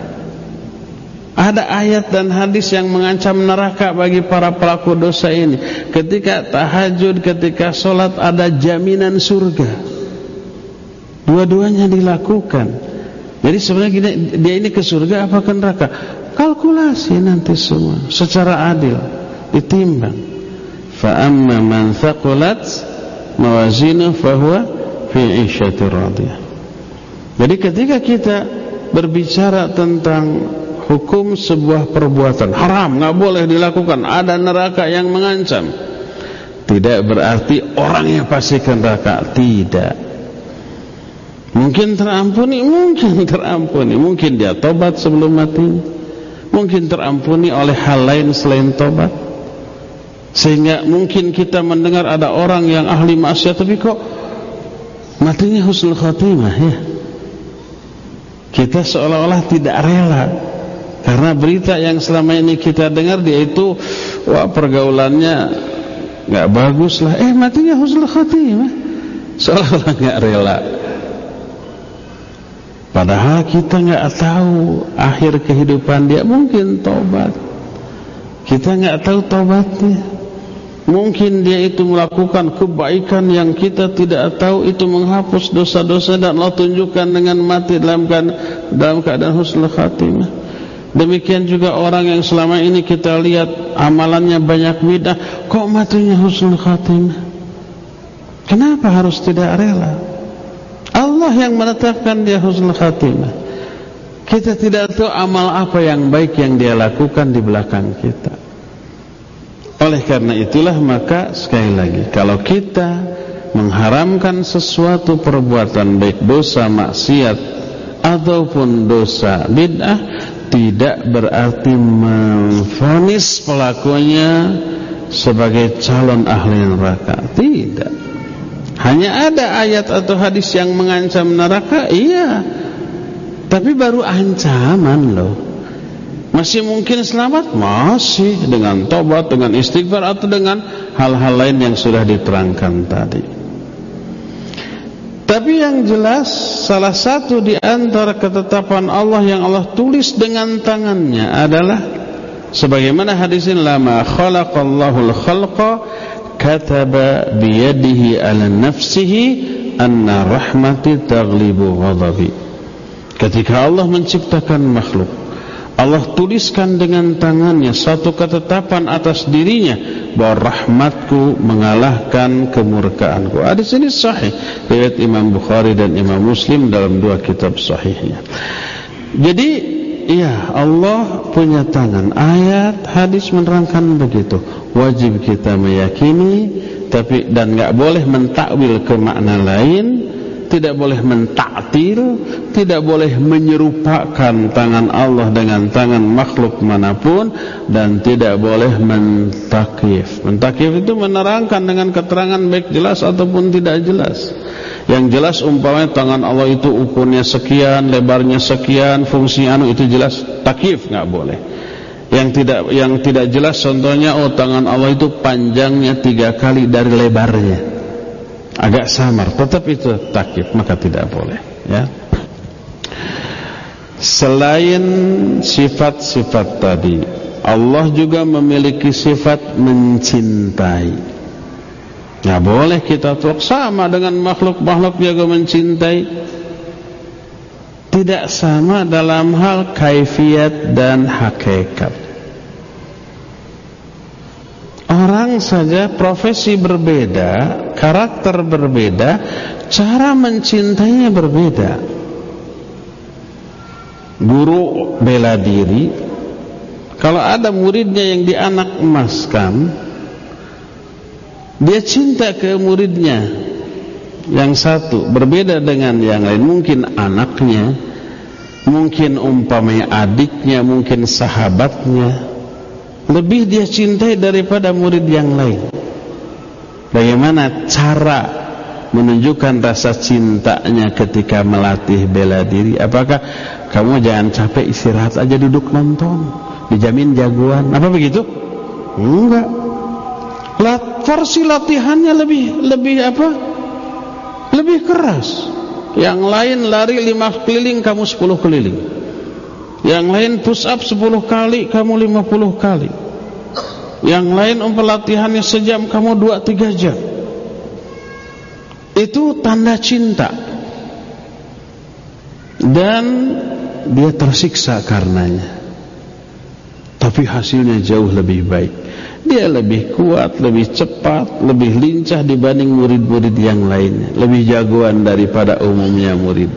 [SPEAKER 1] Ada ayat dan hadis yang mengancam neraka bagi para pelaku dosa ini. Ketika tahajud, ketika sholat, ada jaminan surga. Dua-duanya dilakukan. Jadi sebenarnya dia ini ke surga apa ke neraka? Kalkulasi nanti semua secara adil ditimbang. Fa amma man thaqulat mawazinuhu fahuwa fi 'ishatir radiyah. Jadi ketika kita berbicara tentang hukum sebuah perbuatan haram, nggak boleh dilakukan, ada neraka yang mengancam, tidak berarti orangnya pasti ke neraka. Tidak. Mungkin terampuni, mungkin dia tobat sebelum mati, mungkin terampuni oleh hal lain selain tobat. Sehingga mungkin kita mendengar ada orang yang ahli maksiat tapi kok matinya husnul khatimah ya. Kita seolah-olah tidak rela karena berita yang selama ini kita dengar dia itu wah pergaulannya nggak bagus lah, matinya husnul khatimah, seolah-olah nggak rela. Padahal kita nggak tahu akhir kehidupan dia, mungkin tobat. Kita nggak tahu tobatnya. Mungkin dia itu melakukan kebaikan yang kita tidak tahu, itu menghapus dosa-dosa dan Allah tunjukkan dengan mati dalam keadaan husnul khatimah. Demikian juga orang yang selama ini kita lihat amalannya banyak bidah, kok matinya husnul khatimah? Kenapa harus tidak rela? Allah yang menetapkan dia husnul khatimah. Kita tidak tahu amal apa yang baik yang dia lakukan di belakang kita. Oleh karena itulah maka sekali lagi, kalau kita mengharamkan sesuatu perbuatan baik dosa maksiat ataupun dosa bid'ah, tidak berarti memvonis pelakunya sebagai calon ahli neraka. Tidak. Hanya ada ayat atau hadis yang mengancam neraka, iya. Tapi baru ancaman loh. Masih mungkin selamat? Masih, dengan tobat, dengan istighfar, atau dengan hal-hal lain yang sudah diterangkan tadi. Tapi yang jelas, salah satu di antara ketetapan Allah yang Allah tulis dengan tangannya adalah sebagaimana hadis ini, lama khalaqallahul khalqa kataba biyadihi ala nafsihi anna rahmati taglibu ghadabi. Ketika Allah menciptakan makhluk, Allah tuliskan dengan tangannya satu ketetapan atas dirinya bahwa rahmatku mengalahkan kemurkaanku. Hadis ini sahih riwayat Imam Bukhari dan Imam Muslim dalam dua kitab sahihnya. Jadi iya, Allah punya tangan. Ayat hadis menerangkan begitu. Wajib kita meyakini, tapi dan enggak boleh mentakwil ke makna lain. Tidak boleh mentaktil, tidak boleh menyerupakan tangan Allah dengan tangan makhluk manapun, dan tidak boleh mentakif. Mentakif itu menerangkan dengan keterangan baik jelas ataupun tidak jelas. Yang jelas umpamanya tangan Allah itu ukurnya sekian, lebarnya sekian, fungsinya itu jelas, takif nggak boleh. Yang tidak jelas contohnya, oh tangan Allah itu panjangnya 3 kali dari lebarnya, agak samar, tetap itu takyif, maka tidak boleh, ya. Selain sifat-sifat tadi, Allah juga memiliki sifat mencintai. Nggak boleh kita tuh sama dengan makhluk-makhluk juga mencintai. Tidak sama dalam hal kaifiat dan hakikat. Orang saja profesi berbeda, karakter berbeda, cara mencintainya berbeda. Guru bela diri, kalau ada muridnya yang dianak emaskan, dia cinta ke muridnya yang satu, berbeda dengan yang lain. Mungkin anaknya, mungkin umpamanya adiknya, mungkin sahabatnya, lebih dia cintai daripada murid yang lain. Bagaimana cara menunjukkan rasa cintanya ketika melatih bela diri? Apakah kamu jangan capek, istirahat aja, duduk nonton, dijamin jagoan? Apa begitu? Enggak. Versi latihannya lebih apa? Lebih keras. Yang lain lari 5 keliling, kamu 10 keliling. Yang lain push up 10 kali, kamu 50 kali. Yang lain latihannya sejam, kamu 2-3 jam. Itu tanda cinta. Dan dia tersiksa karenanya. Tapi hasilnya jauh lebih baik. Dia lebih kuat, lebih cepat, lebih lincah dibanding murid-murid yang lainnya. Lebih jagoan daripada umumnya murid.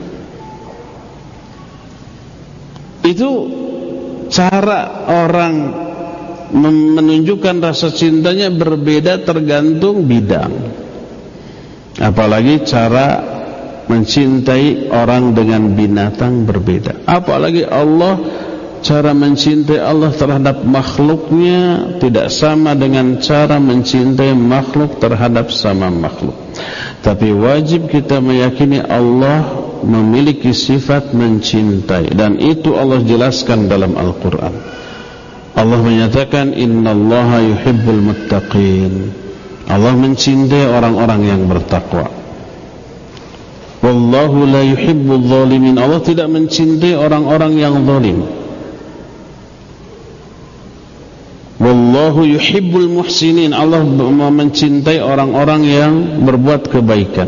[SPEAKER 1] Itu cara orang menunjukkan rasa cintanya berbeda tergantung bidang. Apalagi cara mencintai orang dengan binatang berbeda. Apalagi Allah, cara mencintai Allah terhadap makhluknya tidak sama dengan cara mencintai makhluk terhadap sama makhluk. Tapi wajib kita meyakini Allah memiliki sifat mencintai, dan itu Allah jelaskan dalam Al-Quran. Allah menyatakan innallaha yuhibbul muttaqin. Allah mencintai orang-orang yang bertakwa. Wa Wallahu la yuhibbul zalimin. Allah tidak mencintai orang-orang yang zalim. Wallahu yuhibbul muhsinin. Allah mencintai orang-orang yang berbuat kebaikan.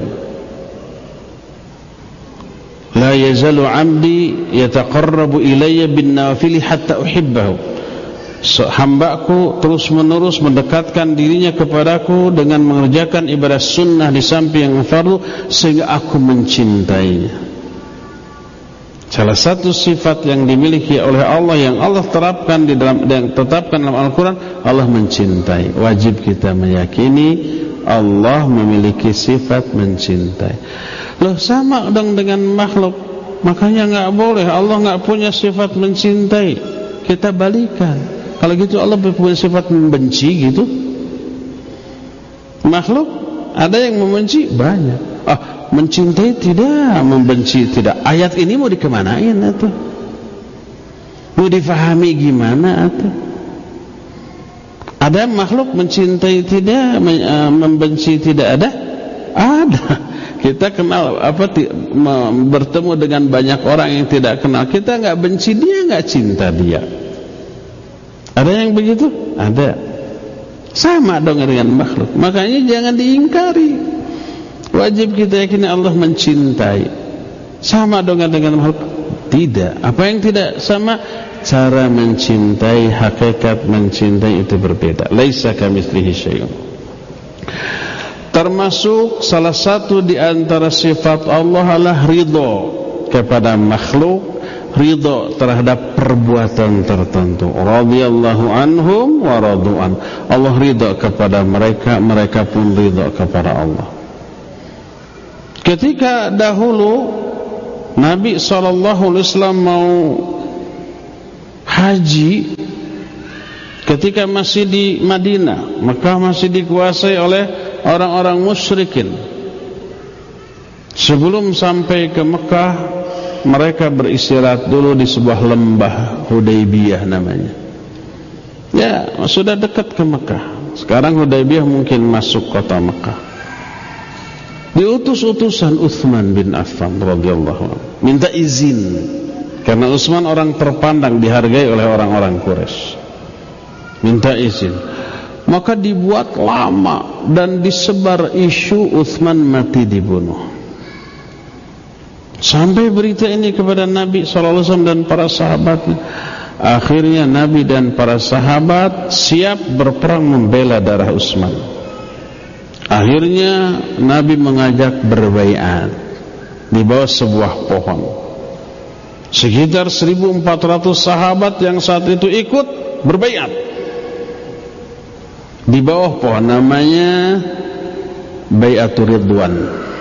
[SPEAKER 1] La yazalu 'abdi yataqarrabu ilayya bin nawafil hatta uhibbahu. Hambaku terus-menerus mendekatkan dirinya kepadaku dengan mengerjakan ibadah sunnah di samping yang fardu sehingga aku mencintainya. Salah satu sifat yang dimiliki oleh Allah yang Allah terapkan yang tetapkan dalam Al-Quran, Allah mencintai. Wajib kita meyakini Allah memiliki sifat mencintai. Loh, sama dong dengan makhluk. Makanya enggak boleh, Allah enggak punya sifat mencintai. Kita balikan. Kalau gitu Allah punya sifat membenci gitu. Makhluk ada yang membenci banyak. Mencintai tidak, membenci tidak. Ayat ini mau dikemanain atau? Mau difahami gimana atau? Ada makhluk mencintai tidak, membenci tidak ada? Ada. Kita kenal bertemu dengan banyak orang yang tidak kenal. Kita enggak benci dia, enggak cinta dia. Ada yang begitu? Ada. Sama dong dengan makhluk. Makanya jangan diingkari. Wajib kita yakini Allah mencintai. Sama dong dengan makhluk? Tidak. Apa yang tidak sama? Cara mencintai, hakikat mencintai itu berbeda. Laisa kamitslihi syai'un. Termasuk salah satu di antara sifat Allah adalah ridho kepada makhluk, ridho terhadap perbuatan tertentu. Radhiyallahu anhum wa radu'an. Allah ridho kepada mereka, mereka pun ridho kepada Allah. Ketika dahulu Nabi SAW mau haji, ketika masih di Madinah, Mekah masih dikuasai oleh orang-orang musyrikin. Sebelum sampai ke Mekah, mereka beristirahat dulu di sebuah lembah, Hudaybiyah namanya. Ya, sudah dekat ke Mekah. Sekarang Hudaybiyah mungkin masuk kota Mekah. Diutus utusan Utsman bin Affan radhiyallahu anhu, minta izin karena Utsman orang terpandang, dihargai oleh orang-orang Quraisy. Minta izin. Maka dibuat lama dan disebar isu Utsman mati dibunuh. Sampai berita ini kepada Nabi SAW dan para sahabatnya. Akhirnya Nabi dan para sahabat siap berperang membela darah Utsman. Akhirnya Nabi mengajak berbaiat di bawah sebuah pohon. Sekitar 1.400 sahabat yang saat itu ikut berbaiat di bawah pohon, namanya Baiatur Ridwan.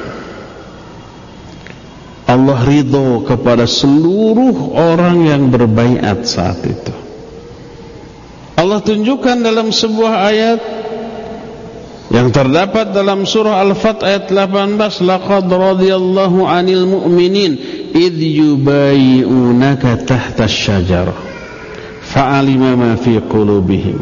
[SPEAKER 1] Allah ridho kepada seluruh orang yang berbaiat saat itu. Allah tunjukkan dalam sebuah ayat yang terdapat dalam surah Al-Fat ayat 18, laqad radiyallahu 'anil mu'minin idh yubayyi'unaka tahta asy-syajarah fa'alima ma fi qulubihim.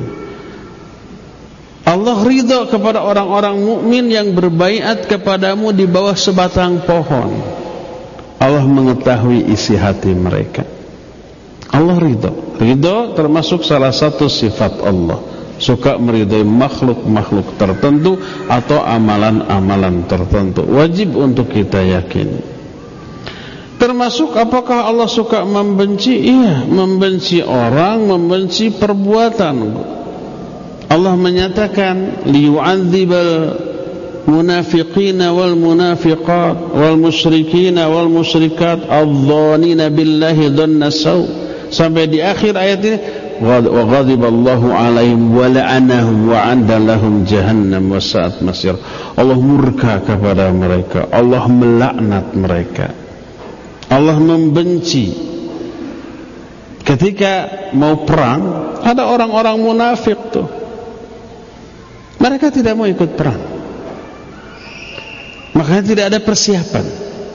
[SPEAKER 1] Allah ridha kepada orang-orang mukmin yang berbaiat kepadamu di bawah sebatang pohon. Allah mengetahui isi hati mereka. Allah ridho. Ridho termasuk salah satu sifat Allah. Suka meridhai makhluk-makhluk tertentu atau amalan-amalan tertentu. Wajib untuk kita yakini. Termasuk apakah Allah suka membenci? Iya, membenci orang, membenci perbuatan. Allah menyatakan liyu'adzibal munafiqina wal munafiqat wal musyrikina wal musyrikat adh-dhanina billahi dhanna saw. Sampai di akhir ayat ini, wa ghadiballahu alaihim wa la'anahum wa 'adda lahum jahannam wa sa'at masir. Allah murka kepada mereka, Allah melaknat mereka, Allah membenci. Ketika mau perang, ada orang-orang munafik tuh, mereka tidak mau ikut perang. Makanya tidak ada persiapan.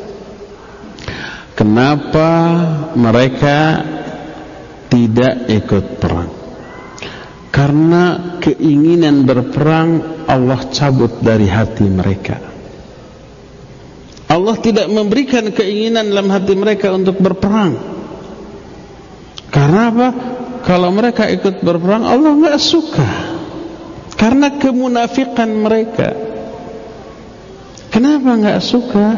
[SPEAKER 1] Kenapa mereka tidak ikut perang? Karena keinginan berperang Allah cabut dari hati mereka. Allah Allah tidak memberikan keinginan dalam hati mereka untuk berperang. Karena apa? Kalau mereka ikut berperang, Allah enggak suka. Karena kemunafikan mereka. Kenapa enggak suka?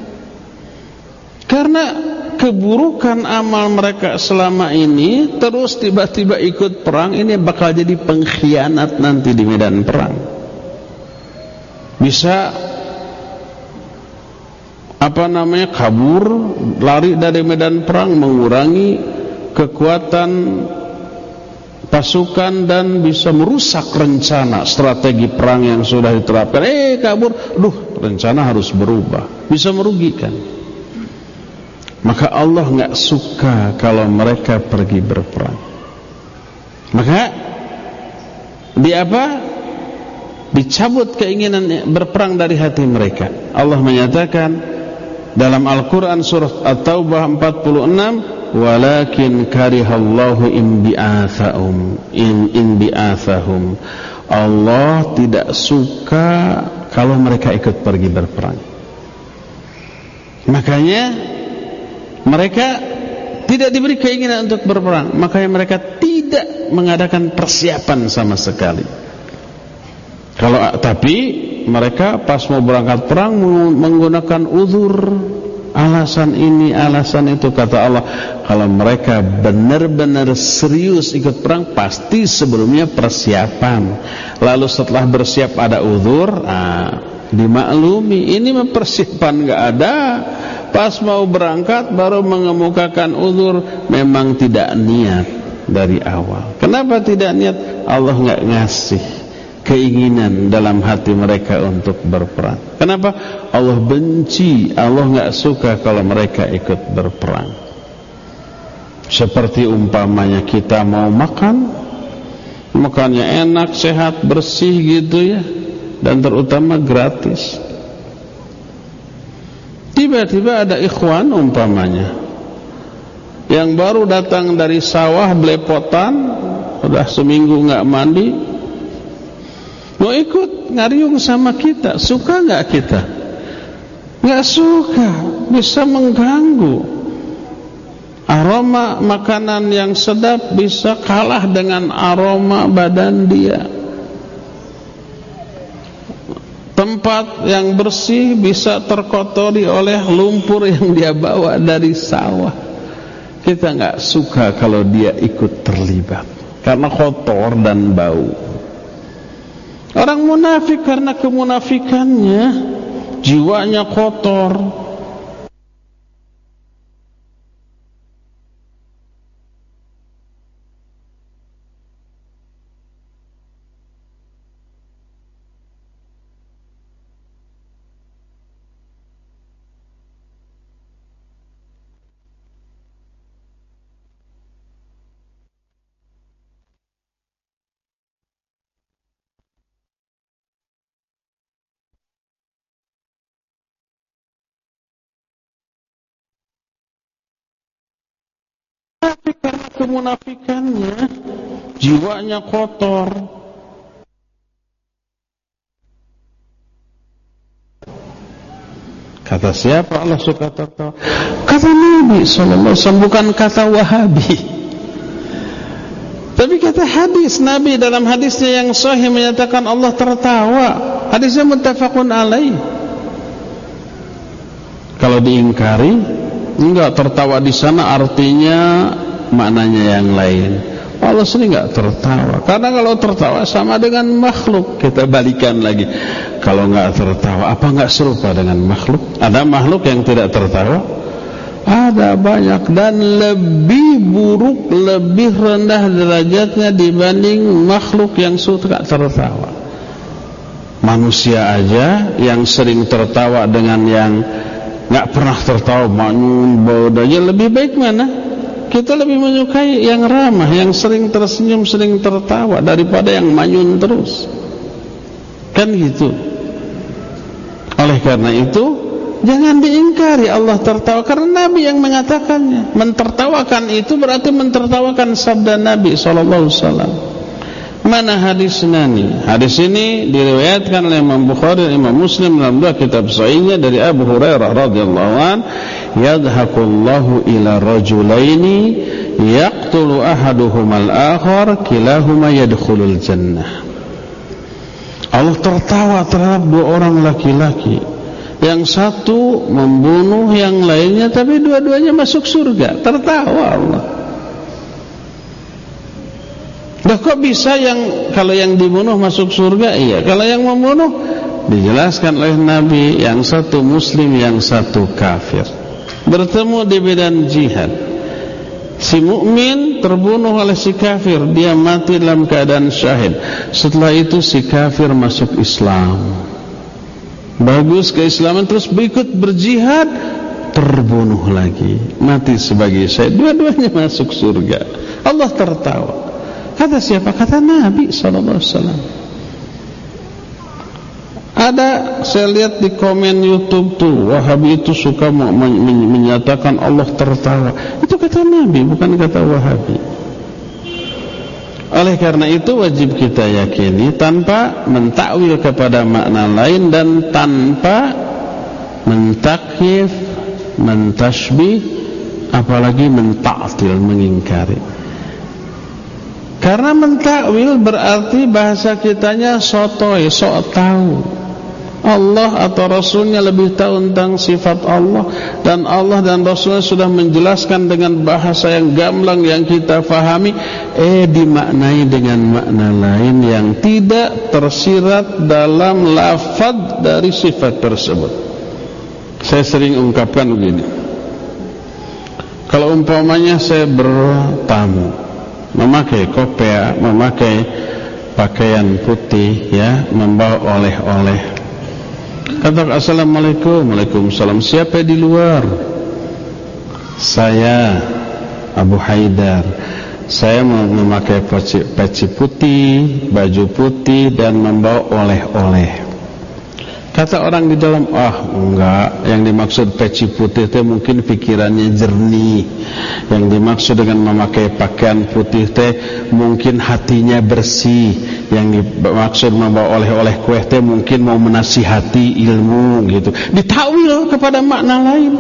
[SPEAKER 1] Karena keburukan amal mereka selama ini, terus tiba-tiba ikut perang, ini bakal jadi pengkhianat nanti di medan perang. Bisa kabur, lari dari medan perang, mengurangi kekuatan pasukan dan bisa merusak rencana strategi perang yang sudah diterapkan. Kabur, rencana harus berubah, bisa merugikan. Maka Allah enggak suka kalau mereka pergi berperang. Maka dicabut keinginan berperang dari hati mereka. Allah menyatakan dalam Al-Quran surah At-Taubah 46, walakin karihallahu in bi'athahum. Allah tidak suka kalau mereka ikut pergi berperang. Makanya mereka tidak diberi keinginan untuk berperang. Makanya mereka tidak mengadakan persiapan sama sekali. Tapi mereka pas mau berangkat perang menggunakan uzur, alasan ini, alasan itu. Kata Allah, kalau mereka benar-benar serius ikut perang, pasti sebelumnya persiapan. Lalu setelah bersiap ada uzur, dimaklumi. Ini persiapan enggak ada. Pas mau berangkat baru mengemukakan uzur, memang tidak niat dari awal. Kenapa tidak niat? Allah enggak ngasih keinginan dalam hati mereka untuk berperang. Kenapa? Allah benci, Allah enggak suka kalau mereka ikut berperang. Seperti umpamanya kita mau makannya enak, sehat, bersih gitu ya, dan terutama gratis. Tiba-tiba ada ikhwan umpamanya yang baru datang dari sawah belepotan, udah seminggu enggak mandi, mau ikut ngariung sama kita. Suka enggak kita? Enggak suka, bisa mengganggu. Aroma makanan yang sedap bisa kalah dengan aroma badan dia. Tempat yang bersih bisa terkotori oleh lumpur yang dia bawa dari sawah. Kita enggak suka kalau dia ikut terlibat, karena kotor dan bau. Orang munafik karena kemunafikannya, jiwanya kotor. Karena kemunafikannya, jiwanya kotor. Kata siapa Allah suka tertawa? Kata Nabi SAW, bukan kata Wahabi. Tapi kata hadis Nabi, dalam hadisnya yang sahih menyatakan Allah tertawa. Hadisnya muttafaqun alaih. Kalau diingkari, enggak, tertawa di sana artinya maknanya yang lain. Allah sendiri enggak tertawa. Karena kalau tertawa sama dengan makhluk. Kita balikan lagi. Kalau enggak tertawa, apa enggak serupa dengan makhluk? Ada makhluk yang tidak tertawa? Ada banyak, dan lebih buruk, lebih rendah derajatnya dibanding makhluk yang suka tertawa. Manusia aja yang sering tertawa dengan yang enggak pernah tertawa, manyun, baudanya, lebih baik mana? Kita lebih menyukai yang ramah, yang sering tersenyum, sering tertawa, daripada yang manyun terus. Kan gitu. Oleh karena itu, jangan diingkari Allah tertawa, karena Nabi yang mengatakannya. Mentertawakan itu berarti mentertawakan sabda Nabi SAW. Mana hadisnya nih? Hadis ini diriwayatkan oleh Imam Bukhari dan Imam Muslim dalam dua kitab sahihnya dari Abu Hurairah radhiyallahu an, yadhakullahu ila rajulaini yaqtulu ahaduhumal akhar kilahuma yadkhulul jannah. Allah tertawa terhadap dua orang laki-laki, yang satu membunuh yang lainnya tapi dua-duanya masuk surga. Tertawa Allah. Dah kok bisa kalau yang dibunuh masuk surga? Iya. Kalau yang membunuh, dijelaskan oleh Nabi, yang satu muslim, yang satu kafir. Bertemu di medan jihad. Si mukmin terbunuh oleh si kafir, dia mati dalam keadaan syahid. Setelah itu si kafir masuk Islam. Bagus keislaman, terus berikut berjihad, terbunuh lagi, mati sebagai syahid. Dua-duanya masuk surga. Allah tertawa. Kata siapa? Kata Nabi SAW. Ada, saya lihat di komen YouTube tuh, Wahabi itu suka menyatakan Allah tertawa. Itu kata Nabi, bukan kata Wahabi. Oleh karena itu wajib kita yakini tanpa mentakwil kepada makna lain dan tanpa mentakyif, mentasbih, apalagi menta'til, mengingkari. Karena mentakwil berarti bahasa kitanya sotoy, sok tahu. Allah atau Rasulnya lebih tahu tentang sifat Allah, dan Allah dan Rasulnya sudah menjelaskan dengan bahasa yang gamblang yang kita fahami, dimaknai dengan makna lain yang tidak tersirat dalam lafaz dari sifat tersebut. Saya sering ungkapkan begini, kalau umpamanya saya bertamu, memakai kopiah, memakai pakaian putih, ya, membawa oleh-oleh. Kata assalamualaikum, waalaikumsalam. Siapa di luar? Saya Abu Haidar. Saya memakai peci putih, baju putih, dan membawa oleh-oleh. Kata orang di dalam, enggak, yang dimaksud peci putih itu mungkin pikirannya jernih. Yang dimaksud dengan memakai pakaian putih itu mungkin hatinya bersih. Yang dimaksud membawa oleh-oleh kue itu mungkin mau menasihati ilmu gitu. Ditakwil kepada makna lain.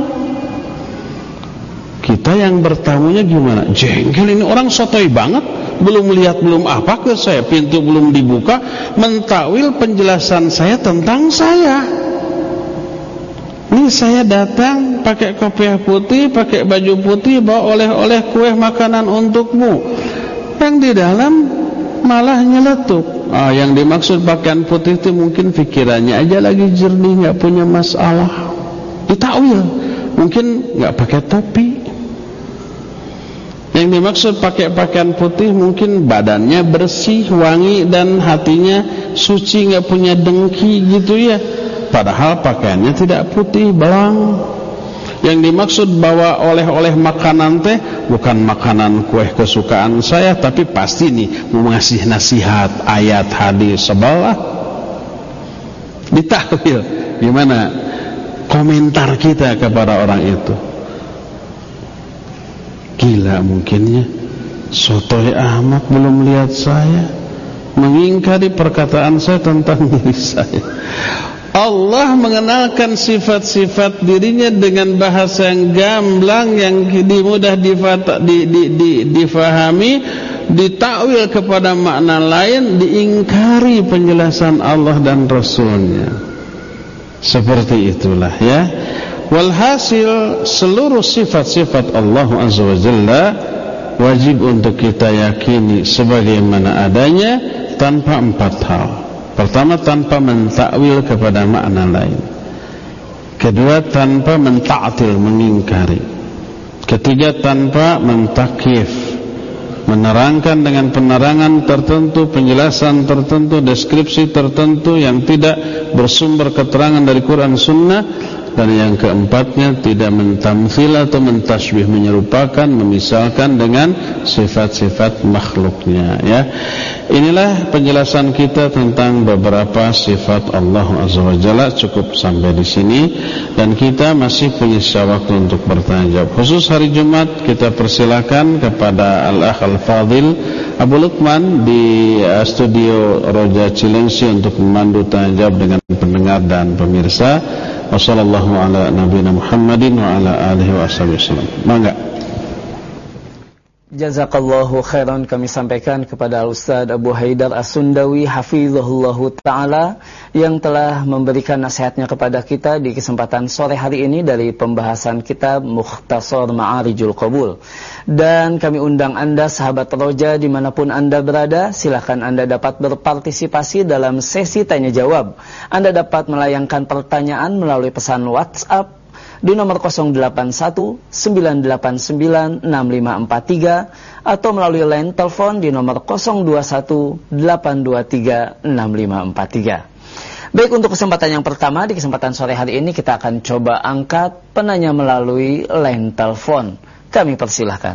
[SPEAKER 1] Kita yang bertamunya gimana? Jengkel ini orang sotoy banget. Belum lihat, belum apa ke saya, pintu belum dibuka, mentakwil penjelasan saya tentang saya. Ini saya datang pakai kopiah putih, pakai baju putih, bawa oleh-oleh kue makanan untukmu. Yang di dalam malah nyeletuk. Yang dimaksud pakaian putih itu mungkin pikirannya aja lagi jernih, nggak punya masalah. Ditakwil, mungkin nggak pakai topi. Yang dimaksud pakai pakaian putih mungkin badannya bersih, wangi, dan hatinya suci, nggak punya dengki gitu ya. Padahal pakaiannya tidak putih, belang. Yang dimaksud bawa oleh-oleh makanan teh bukan makanan kue kesukaan saya, tapi pasti nih mau ngasih nasihat ayat hadis sebelah. Ditakwil. Gimana komentar kita kepada orang itu? Gila mungkinnya, sotoy amat belum lihat saya, mengingkari perkataan saya tentang diri saya. Allah mengenalkan sifat-sifat dirinya dengan bahasa yang gamblang, yang mudah difahami, ditakwil kepada makna lain, diingkari penjelasan Allah dan Rasulnya. Seperti itulah ya. Walhasil seluruh sifat-sifat Allah Azza wa Jalla wajib untuk kita yakini sebagaimana adanya tanpa empat hal. Pertama, tanpa mentakwil kepada makna lain. Kedua, tanpa menta'til, mengingkari. Ketiga, tanpa mentakyif, menerangkan dengan penerangan tertentu, penjelasan tertentu, deskripsi tertentu yang tidak bersumber keterangan dari Quran Sunnah. Dan yang keempatnya tidak mentamthil atau mentasbih, menyerupakan, memisalkan dengan sifat-sifat makhluknya, ya. Inilah penjelasan kita tentang beberapa sifat Allah Azza wa Jalla. Cukup sampai di sini dan kita masih punya sisa waktu untuk bertanya jawab. Khusus hari Jumat kita persilakan kepada Al-Akh Al-Fadil Abu Lukman di studio Roja Cilengsi untuk memandu tanya jawab dengan pendengar dan pemirsa. Wassallallahu ala nabiyina Muhammadin wa ala alihi wa sallam. Mangga.
[SPEAKER 2] Jazakallahu khairan kami sampaikan kepada Ustaz Abu Haidar As-Sundawi hafizahullahu ta'ala yang telah memberikan nasihatnya kepada kita di kesempatan sore hari ini dari pembahasan kitab Mukhtasar Ma'arijul Qabul. Dan kami undang Anda sahabat Roja dimanapun Anda berada, silakan Anda dapat berpartisipasi dalam sesi tanya jawab. Anda dapat melayangkan pertanyaan melalui pesan WhatsApp di nomor 081-989-6543 atau melalui line telepon di nomor 021-823-6543. Baik, untuk kesempatan yang pertama di kesempatan sore hari ini kita akan coba angkat penanya melalui line telepon. Kami persilahkan.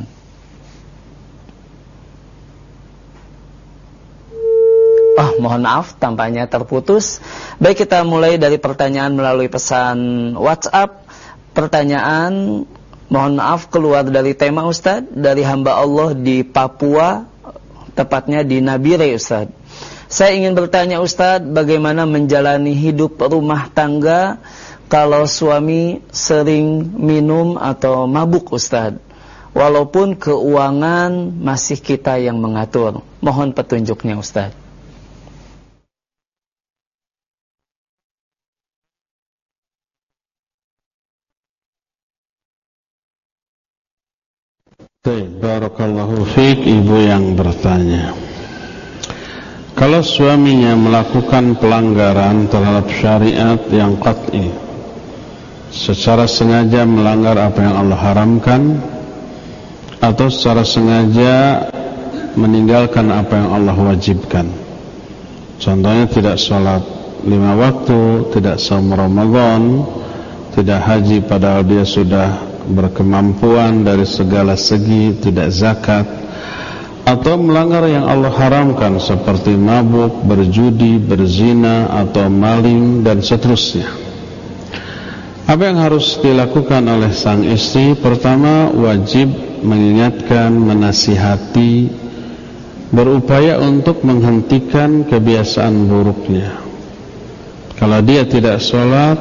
[SPEAKER 2] Mohon maaf, tampaknya terputus. Baik, kita mulai dari pertanyaan melalui pesan WhatsApp. Pertanyaan, mohon maaf, keluar dari tema Ustaz, dari hamba Allah di Papua, tepatnya di Nabire Ustaz. Saya ingin bertanya Ustaz, bagaimana menjalani hidup rumah tangga kalau suami sering minum atau mabuk Ustaz, walaupun keuangan masih kita yang mengatur. Mohon petunjuknya Ustaz.
[SPEAKER 1] Barakallahu fiik, ibu yang bertanya. Kalau suaminya melakukan pelanggaran terhadap syariat yang qat'i, secara sengaja melanggar apa yang Allah haramkan, atau secara sengaja meninggalkan apa yang Allah wajibkan, contohnya tidak sholat 5 waktu, tidak saum Ramadan, tidak haji padahal dia sudah berkemampuan dari segala segi, tidak zakat, atau melanggar yang Allah haramkan seperti mabuk, berjudi, berzina, atau maling dan seterusnya. Apa yang harus dilakukan oleh sang istri? Pertama, wajib mengingatkan, menasihati, berupaya untuk menghentikan kebiasaan buruknya. Kalau dia tidak sholat,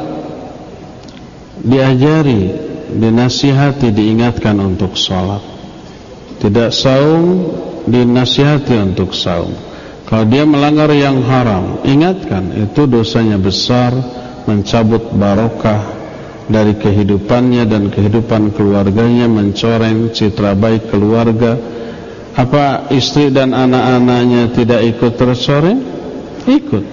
[SPEAKER 1] diajari, dinasihati, diingatkan untuk sholat. Tidak saum, dinasihati untuk saum. Kalau dia melanggar yang haram, ingatkan, itu dosanya besar, mencabut barokah dari kehidupannya dan kehidupan keluarganya, mencoreng citra baik keluarga. Apa istri dan anak-anaknya tidak ikut tercoreng? Ikut.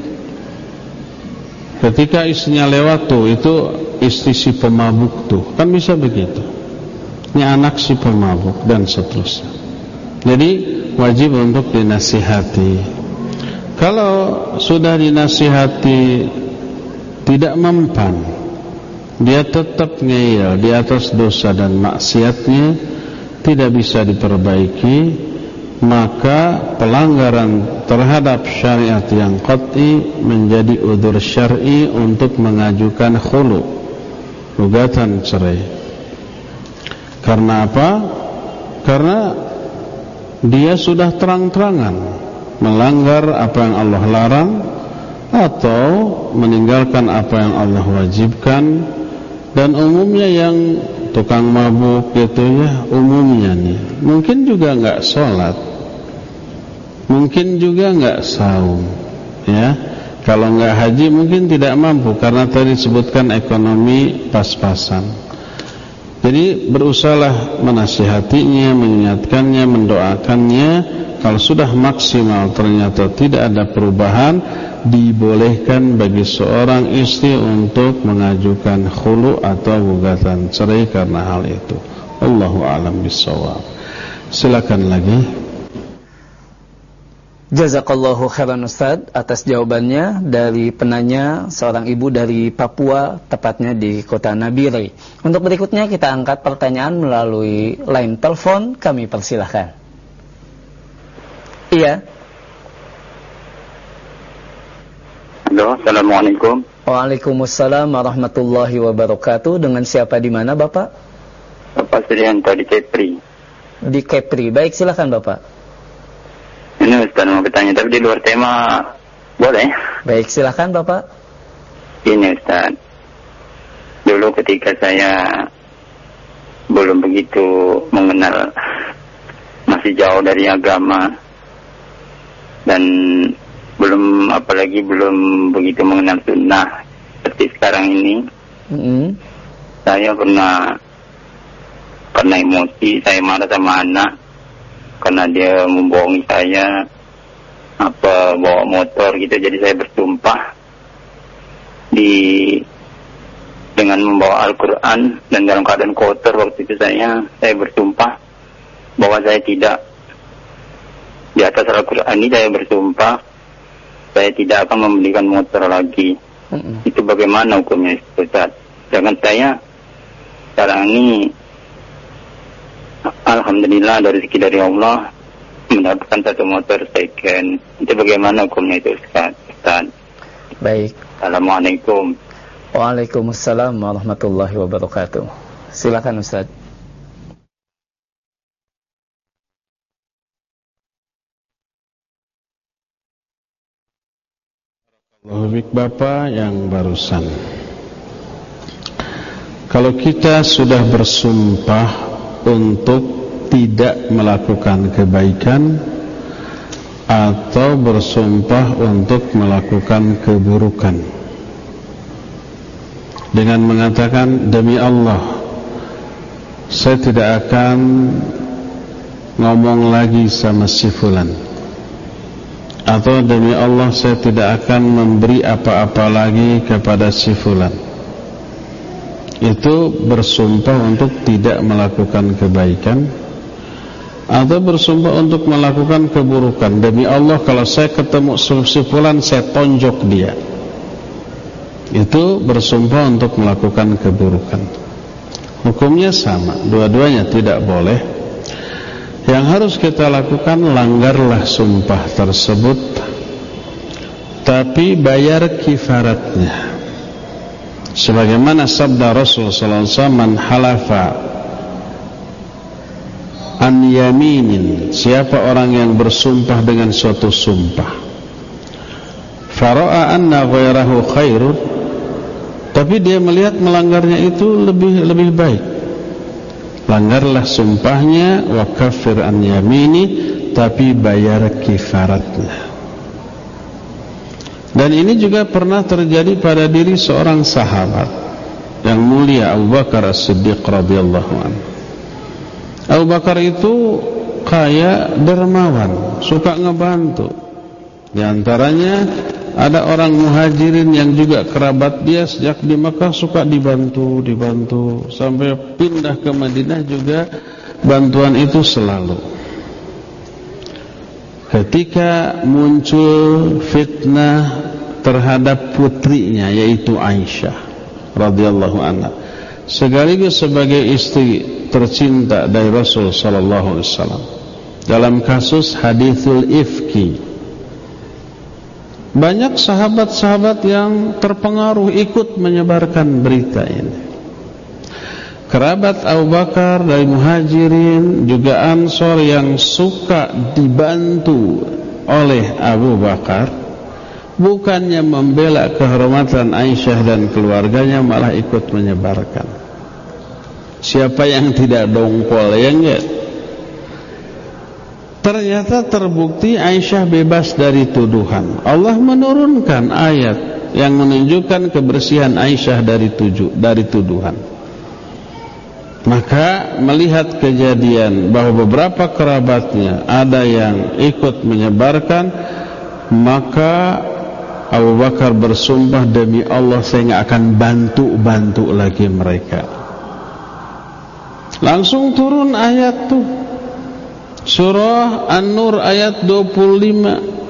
[SPEAKER 1] Ketika istrinya lewat tuh, itu istri si pemabuk tuh, kan bisa begitu. Ini anak si pemabuk dan seterusnya. Jadi wajib untuk dinasihati. Kalau sudah dinasihati tidak mempan, dia tetap ngeyel di atas dosa dan maksiatnya, tidak bisa diperbaiki, maka pelanggaran terhadap syariat yang qat'i menjadi udzur syar'i untuk mengajukan khulu, gugatan cerai. Karena apa? Karena dia sudah terang-terangan melanggar apa yang Allah larang atau meninggalkan apa yang Allah wajibkan. Dan umumnya yang tukang mabuk gitu ya, umumnya nih mungkin juga enggak sholat, mungkin juga enggak saum, ya. Kalau enggak haji mungkin tidak mampu karena tadi disebutkan ekonomi pas-pasan. Jadi berusahalah menasihatinya, mengingatkannya, mendoakannya. Kalau sudah maksimal ternyata tidak ada perubahan, dibolehkan bagi seorang istri untuk mengajukan khulu atau gugatan cerai karena hal itu. Allahu a'lam bishawab. Silakan lagi.
[SPEAKER 2] Jazakallahu khairan Ustaz atas jawabannya dari penanya seorang ibu dari Papua, tepatnya di kota Nabire. Untuk berikutnya kita angkat pertanyaan melalui line telepon, kami persilahkan. Iya.
[SPEAKER 3] Halo, Assalamualaikum.
[SPEAKER 2] Waalaikumsalam warahmatullahi wabarakatuh. Dengan siapa di mana Bapak?
[SPEAKER 3] Bapak Srianto di Kepri.
[SPEAKER 2] Di Kepri. Baik, silakan Bapak.
[SPEAKER 3] Ini Ustaz mau bertanya, tapi di luar tema, boleh?
[SPEAKER 2] Baik, silakan Bapak.
[SPEAKER 3] Ini Ustaz, dulu ketika saya belum begitu mengenal, masih jauh dari agama, dan belum begitu mengenal sunnah seperti sekarang ini. Saya karena emosi, saya marah sama anak karena dia membohongi saya, bawa motor gitu. Jadi saya bersumpah dengan membawa Al-Quran, dan dalam keadaan kotor waktu itu saya bersumpah bahwa saya tidak, di atas Al-Quran ini saya bersumpah saya tidak akan membelikan motor lagi. Itu bagaimana hukumnya Ustaz? Jangan saya sekarang ini alhamdulillah dari rezeki dari Allah mendapatkan satu motor second. Itu bagaimana hukumnya itu Ustaz?
[SPEAKER 2] Baik.
[SPEAKER 3] Assalamualaikum.
[SPEAKER 2] Waalaikumsalam warahmatullahi wabarakatuh. Silakan Ustaz.
[SPEAKER 1] Baik Bapak yang barusan, kalau kita sudah bersumpah untuk tidak melakukan kebaikan atau bersumpah untuk melakukan keburukan dengan mengatakan demi Allah saya tidak akan ngomong lagi sama si fulan, atau demi Allah saya tidak akan memberi apa-apa lagi kepada si fulan, itu bersumpah untuk tidak melakukan kebaikan atau bersumpah untuk melakukan keburukan. Demi Allah kalau saya ketemu si fulan saya tonjok dia, itu bersumpah untuk melakukan keburukan. Hukumnya sama, dua-duanya tidak boleh. Yang harus kita lakukan, langgarlah sumpah tersebut, tapi bayar kifaratnya. Sebagaimana sabda Rasul sallallahu alaihi wasallam, "Man halafa an yaminin," siapa orang yang bersumpah dengan suatu sumpah, fara'a anna ghairahu khairun, tapi dia melihat melanggarnya itu lebih baik, langgarlah sumpahnya, wa kafir an yamini, tapi bayar kifaratnya. Dan ini juga pernah terjadi pada diri seorang sahabat yang mulia, Abu Bakar As-Siddiq radhiyallahu anhu. Abu Bakar itu kaya, dermawan, suka ngebantu. Di antaranya ada orang muhajirin yang juga kerabat dia sejak di Makkah, suka dibantu sampai pindah ke Madinah juga bantuan itu selalu. Ketika muncul fitnah terhadap putrinya yaitu Aisyah radhiyallahu anha, sekaligus sebagai istri tercinta dari Rasul sallallahu alaihi wasallam, dalam kasus hadithul ifki, banyak sahabat-sahabat yang terpengaruh ikut menyebarkan berita ini. Kerabat Abu Bakar dari Muhajirin juga Ansor yang suka dibantu oleh Abu Bakar, bukannya membela kehormatan Aisyah dan keluarganya, malah ikut menyebarkan. Siapa yang tidak dongkol, ya enggak? Ternyata terbukti Aisyah bebas dari tuduhan. Allah menurunkan ayat yang menunjukkan kebersihan Aisyah dari tuduhan. Maka melihat kejadian bahwa beberapa kerabatnya ada yang ikut menyebarkan, maka Abu Bakar bersumpah, demi Allah saya tidak akan bantu lagi mereka. Langsung turun ayat tuh, surah An-Nur ayat 25.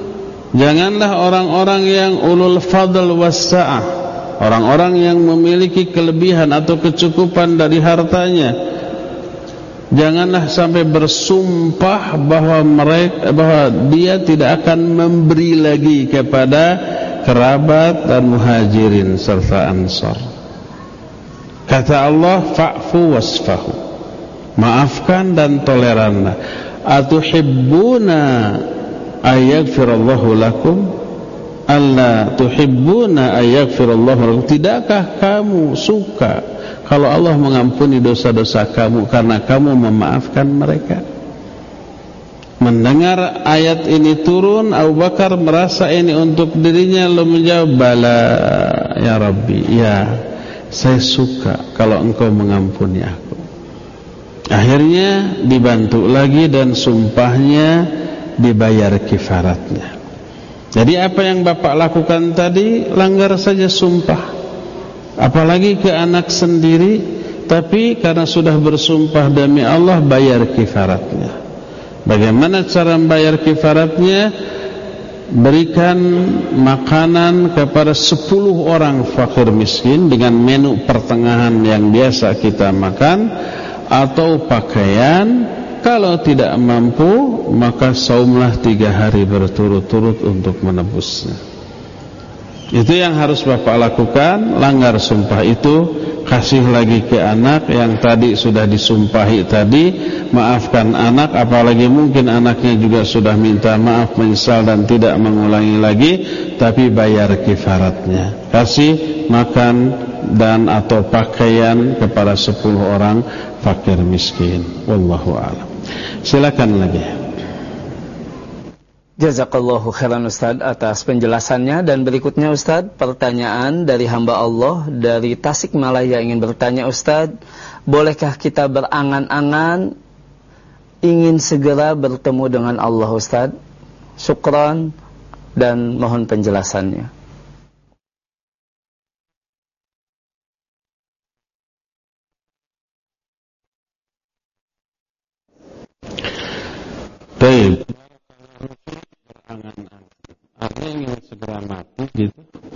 [SPEAKER 1] Janganlah orang-orang yang ulul fadl wassa'ah, orang-orang yang memiliki kelebihan atau kecukupan dari hartanya, janganlah sampai bersumpah bahwa dia tidak akan memberi lagi kepada kerabat dan muhajirin serta ansar. Kata Allah, fa'fu wasfahu, maafkan dan toleranlah. Atuhibbuna ayaghfirallahu lakum, alla tuhibbuna ayaghfirallahu lakum. Tidakkah kamu suka kalau Allah mengampuni dosa-dosa kamu karena kamu memaafkan mereka? Mendengar ayat ini turun, Abu Bakar merasa ini untuk dirinya, lalu menjawab, bala ya Rabbi, ya saya suka kalau engkau mengampuni aku. Akhirnya dibantu lagi dan sumpahnya dibayar kifaratnya. Jadi apa yang bapak lakukan tadi, langgar saja sumpah, apalagi ke anak sendiri. Tapi karena sudah bersumpah demi Allah, bayar kifaratnya. Bagaimana cara membayar kifaratnya? Berikan makanan kepada 10 orang fakir miskin dengan menu pertengahan yang biasa kita makan, atau pakaian. Kalau tidak mampu, maka saumlah 3 hari berturut-turut untuk menebusnya. Itu yang harus bapak lakukan. Langgar sumpah itu, kasih lagi ke anak yang tadi sudah disumpahi tadi, maafkan anak, apalagi mungkin anaknya juga sudah minta maaf, menyesal dan tidak mengulangi lagi, tapi bayar kifaratnya. Kasih makan dan atau pakaian kepada 10 orang fakir miskin. Wallahu a'lam. Silakan lagi.
[SPEAKER 2] Jazakallahu khairan Ustaz atas penjelasannya. Dan berikutnya Ustaz, pertanyaan dari hamba Allah dari Tasikmalaya ingin bertanya, Ustaz, bolehkah kita berangan-angan ingin segera bertemu dengan Allah Ustaz? Syukran dan mohon penjelasannya.
[SPEAKER 1] Baik. Ada yang ingin segera mati gitu.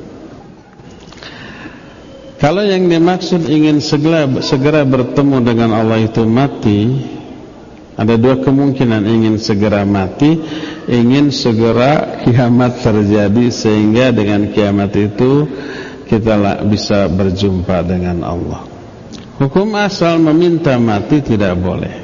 [SPEAKER 1] Kalau yang dimaksud ingin segera bertemu dengan Allah itu mati, ada 2 kemungkinan. Ingin segera mati, ingin segera kiamat terjadi, sehingga dengan kiamat itu kita bisa berjumpa dengan Allah. Hukum asal meminta mati tidak boleh.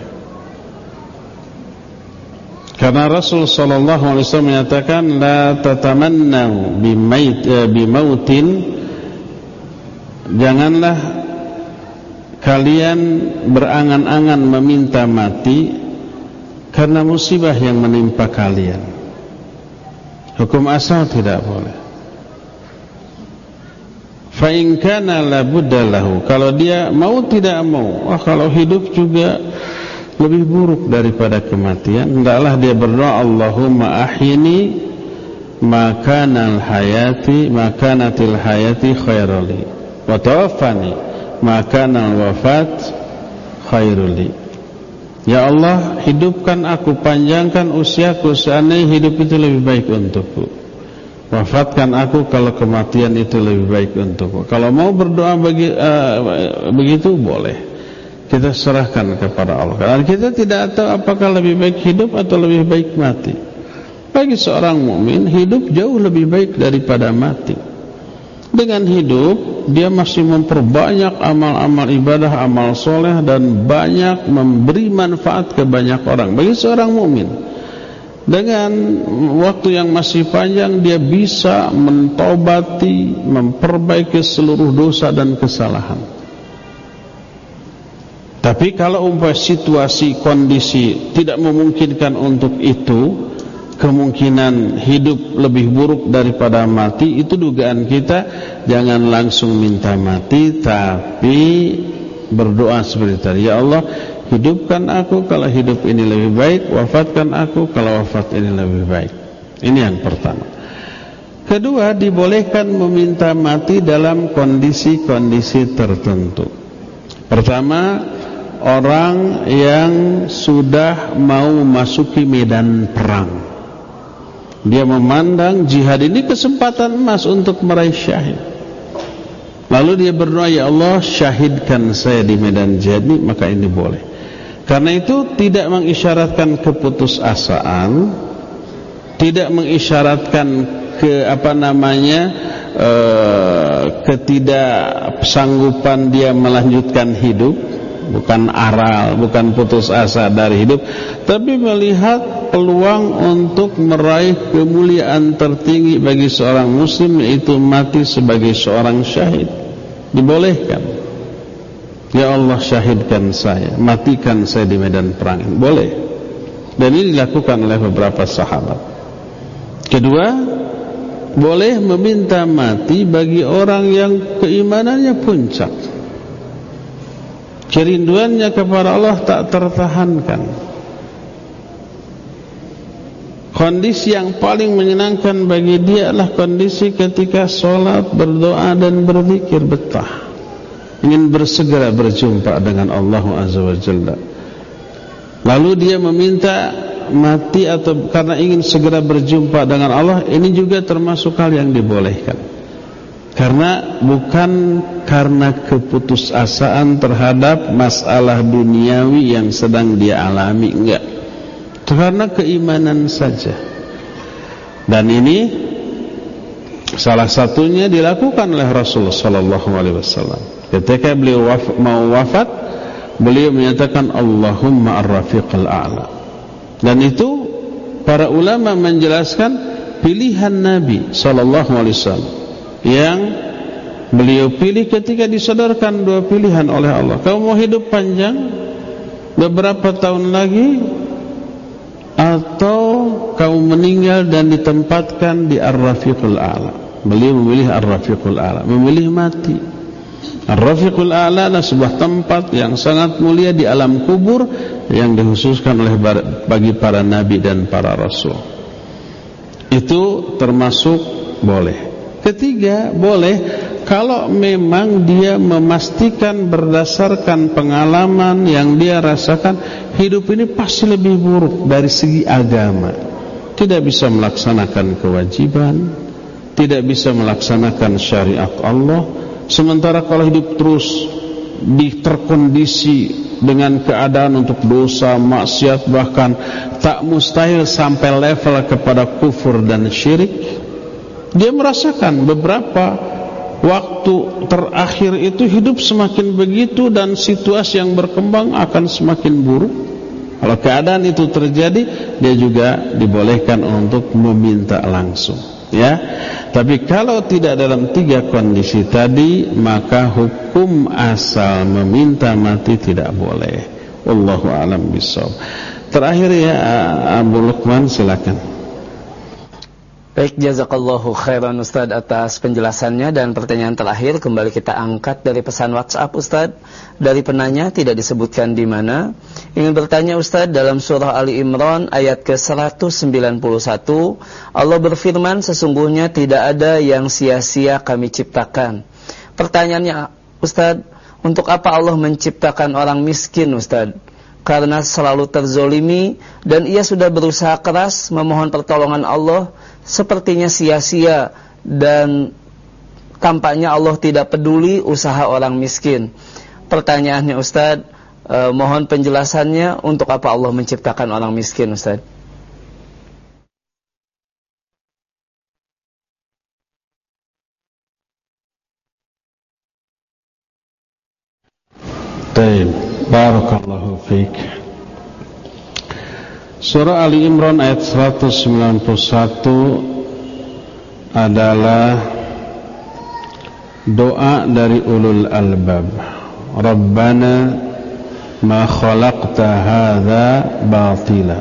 [SPEAKER 1] Karena Rasul sallallahu alaihi wasallam menyatakan, la tatamannau bimautin, janganlah kalian berangan-angan meminta mati karena musibah yang menimpa kalian. Hukum asal tidak boleh. Fa in kana la budda lahu, kalau dia mau tidak mau, kalau hidup juga lebih buruk daripada kematian, hendaklah dia berdoa, Allahumma ahyini makanatil hayati khairuli wa tawaffani makanal wafat khairuli. Ya Allah, hidupkan aku, panjangkan usiaku seandainya hidup itu lebih baik untukku. Wafatkan aku kalau kematian itu lebih baik untukku. Kalau mau berdoa begitu boleh. Kita serahkan kepada Allah. Karena kita tidak tahu apakah lebih baik hidup atau lebih baik mati. Bagi seorang mukmin, hidup jauh lebih baik daripada mati. Dengan hidup, dia masih memperbanyak amal-amal ibadah, amal soleh, dan banyak memberi manfaat ke banyak orang. Bagi seorang mukmin, dengan waktu yang masih panjang, dia bisa mentobati, memperbaiki seluruh dosa dan kesalahan. Tapi kalau umpamanya situasi, kondisi tidak memungkinkan untuk itu, kemungkinan hidup lebih buruk daripada mati, itu dugaan kita. Jangan langsung minta mati, tapi berdoa seperti tadi, ya Allah, hidupkan aku kalau hidup ini lebih baik, wafatkan aku kalau wafat ini lebih baik. Ini yang pertama. Kedua, dibolehkan meminta mati dalam kondisi-kondisi tertentu. Pertama, orang yang sudah mau memasuki medan perang. Dia memandang jihad ini kesempatan emas untuk meraih syahid. Lalu dia berdoa, ya Allah, syahidkan saya di medan jihad ini, maka ini boleh. Karena itu tidak mengisyaratkan keputusasaan, tidak mengisyaratkan ketidaksanggupan dia melanjutkan hidup, bukan aral, bukan putus asa dari hidup, tapi melihat peluang untuk meraih kemuliaan tertinggi bagi seorang muslim, yaitu mati sebagai seorang syahid. Dibolehkan. Ya Allah, syahidkan saya, matikan saya di medan perang. Boleh. Dan ini dilakukan oleh beberapa sahabat. Kedua, boleh meminta mati bagi orang yang keimanannya puncak, kerinduannya kepada Allah tak tertahankan. Kondisi yang paling menyenangkan bagi dia adalah kondisi ketika sholat, berdoa dan berzikir betah, ingin bersegera berjumpa dengan Allah Azza wa Jalla. Lalu dia meminta mati atau karena ingin segera berjumpa dengan Allah, ini juga termasuk hal yang dibolehkan. Karena bukan karena keputusasaan terhadap masalah duniawi yang sedang dia alami, enggak. Karena keimanan saja. Dan ini salah satunya dilakukan oleh Rasulullah sallallahu alaihi wasallam. Ketika beliau mau wafat, beliau menyatakan Allahumma ar-rafiqal a'la. Dan itu para ulama menjelaskan pilihan Nabi sallallahu alaihi wasallam yang beliau pilih ketika disodorkan dua pilihan oleh Allah. Kau mau hidup panjang beberapa tahun lagi, atau kau meninggal dan ditempatkan di Ar-Rafiqul A'la. Beliau memilih Ar-Rafiqul A'la, memilih mati. Ar-Rafiqul A'la adalah sebuah tempat yang sangat mulia di alam kubur yang dikhususkan oleh bagi para nabi dan para rasul. Itu termasuk boleh. Ketiga, boleh kalau memang dia memastikan berdasarkan pengalaman yang dia rasakan, hidup ini pasti lebih buruk dari segi agama. Tidak bisa melaksanakan kewajiban, tidak bisa melaksanakan syariat Allah. Sementara kalau hidup terus terkondisi dengan keadaan untuk dosa, maksiat, bahkan tak mustahil sampai level kepada kufur dan syirik, dia merasakan beberapa waktu terakhir itu hidup semakin begitu dan situasi yang berkembang akan semakin buruk. Kalau keadaan itu terjadi, dia juga dibolehkan untuk meminta langsung, ya. Tapi kalau tidak dalam tiga kondisi tadi, maka hukum asal meminta mati tidak boleh. Wallahu a'lam bishawab. Terakhir ya, Abu Lukman, silakan.
[SPEAKER 2] Baik, jazakallahu khairan Ustaz atas penjelasannya. Dan pertanyaan terakhir kembali kita angkat dari pesan WhatsApp Ustaz. Dari penanya tidak disebutkan di mana. Ingin bertanya Ustaz, dalam surah Ali Imran ayat ke-191 Allah berfirman, sesungguhnya tidak ada yang sia-sia kami ciptakan. Pertanyaannya Ustaz, untuk apa Allah menciptakan orang miskin Ustaz? Karena selalu terzolimi dan ia sudah berusaha keras memohon pertolongan Allah, sepertinya sia-sia dan tampaknya Allah tidak peduli usaha orang miskin. Pertanyaannya Ustaz, mohon penjelasannya, untuk apa Allah menciptakan orang miskin Ustaz?
[SPEAKER 1] Baik, barakallahu fiik. Surah Ali Imran ayat 191 adalah doa dari ulul albab. Rabbana ma khalaqta hadza batila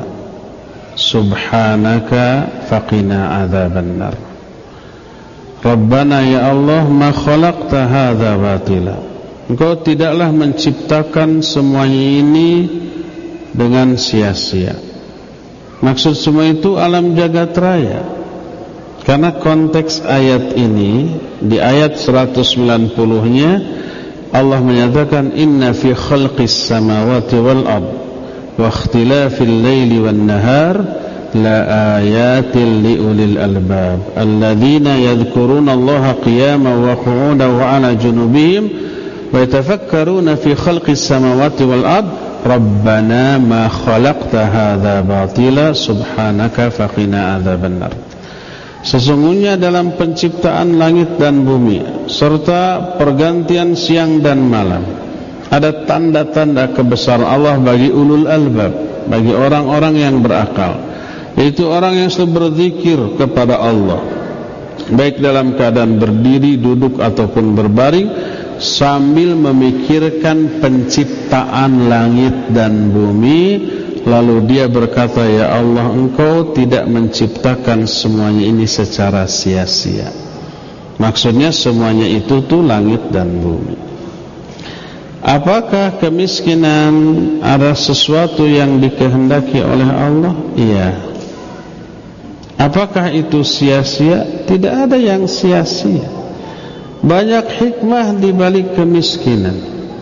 [SPEAKER 1] subhanaka faqina adzabannar. Rabbana ya Allah, ma khalaqta hadza batila, Engkau tidaklah menciptakan semuanya ini dengan sia-sia. Maksud semua itu alam jagat raya. Karena konteks ayat ini, di ayat 190-nya Allah menyatakan inna fi khalqis samawati wal ard wa ikhtilafil laili wan nahar laayatil liulil albab alladzina yadhkuruna Allaha qiyaman wa qu'udan wa 'ala junubihim wa yatafakkaruna fi khalqis samawati wal ard rabbana ma khalaqta hadza batila subhanaka faqina adzabannar. Sesungguhnya dalam penciptaan langit dan bumi serta pergantian siang dan malam ada tanda-tanda kebesaran Allah bagi ulul albab, bagi orang-orang yang berakal, yaitu orang yang selalu berzikir kepada Allah baik dalam keadaan berdiri, duduk ataupun berbaring, sambil memikirkan penciptaan langit dan bumi. Lalu dia berkata, ya Allah, Engkau tidak menciptakan semuanya ini secara sia-sia. Maksudnya semuanya itu tuh langit dan bumi. Apakah kemiskinan ada sesuatu yang dikehendaki oleh Allah? Iya. Apakah itu sia-sia? Tidak ada yang sia-sia. Banyak hikmah di balik kemiskinan.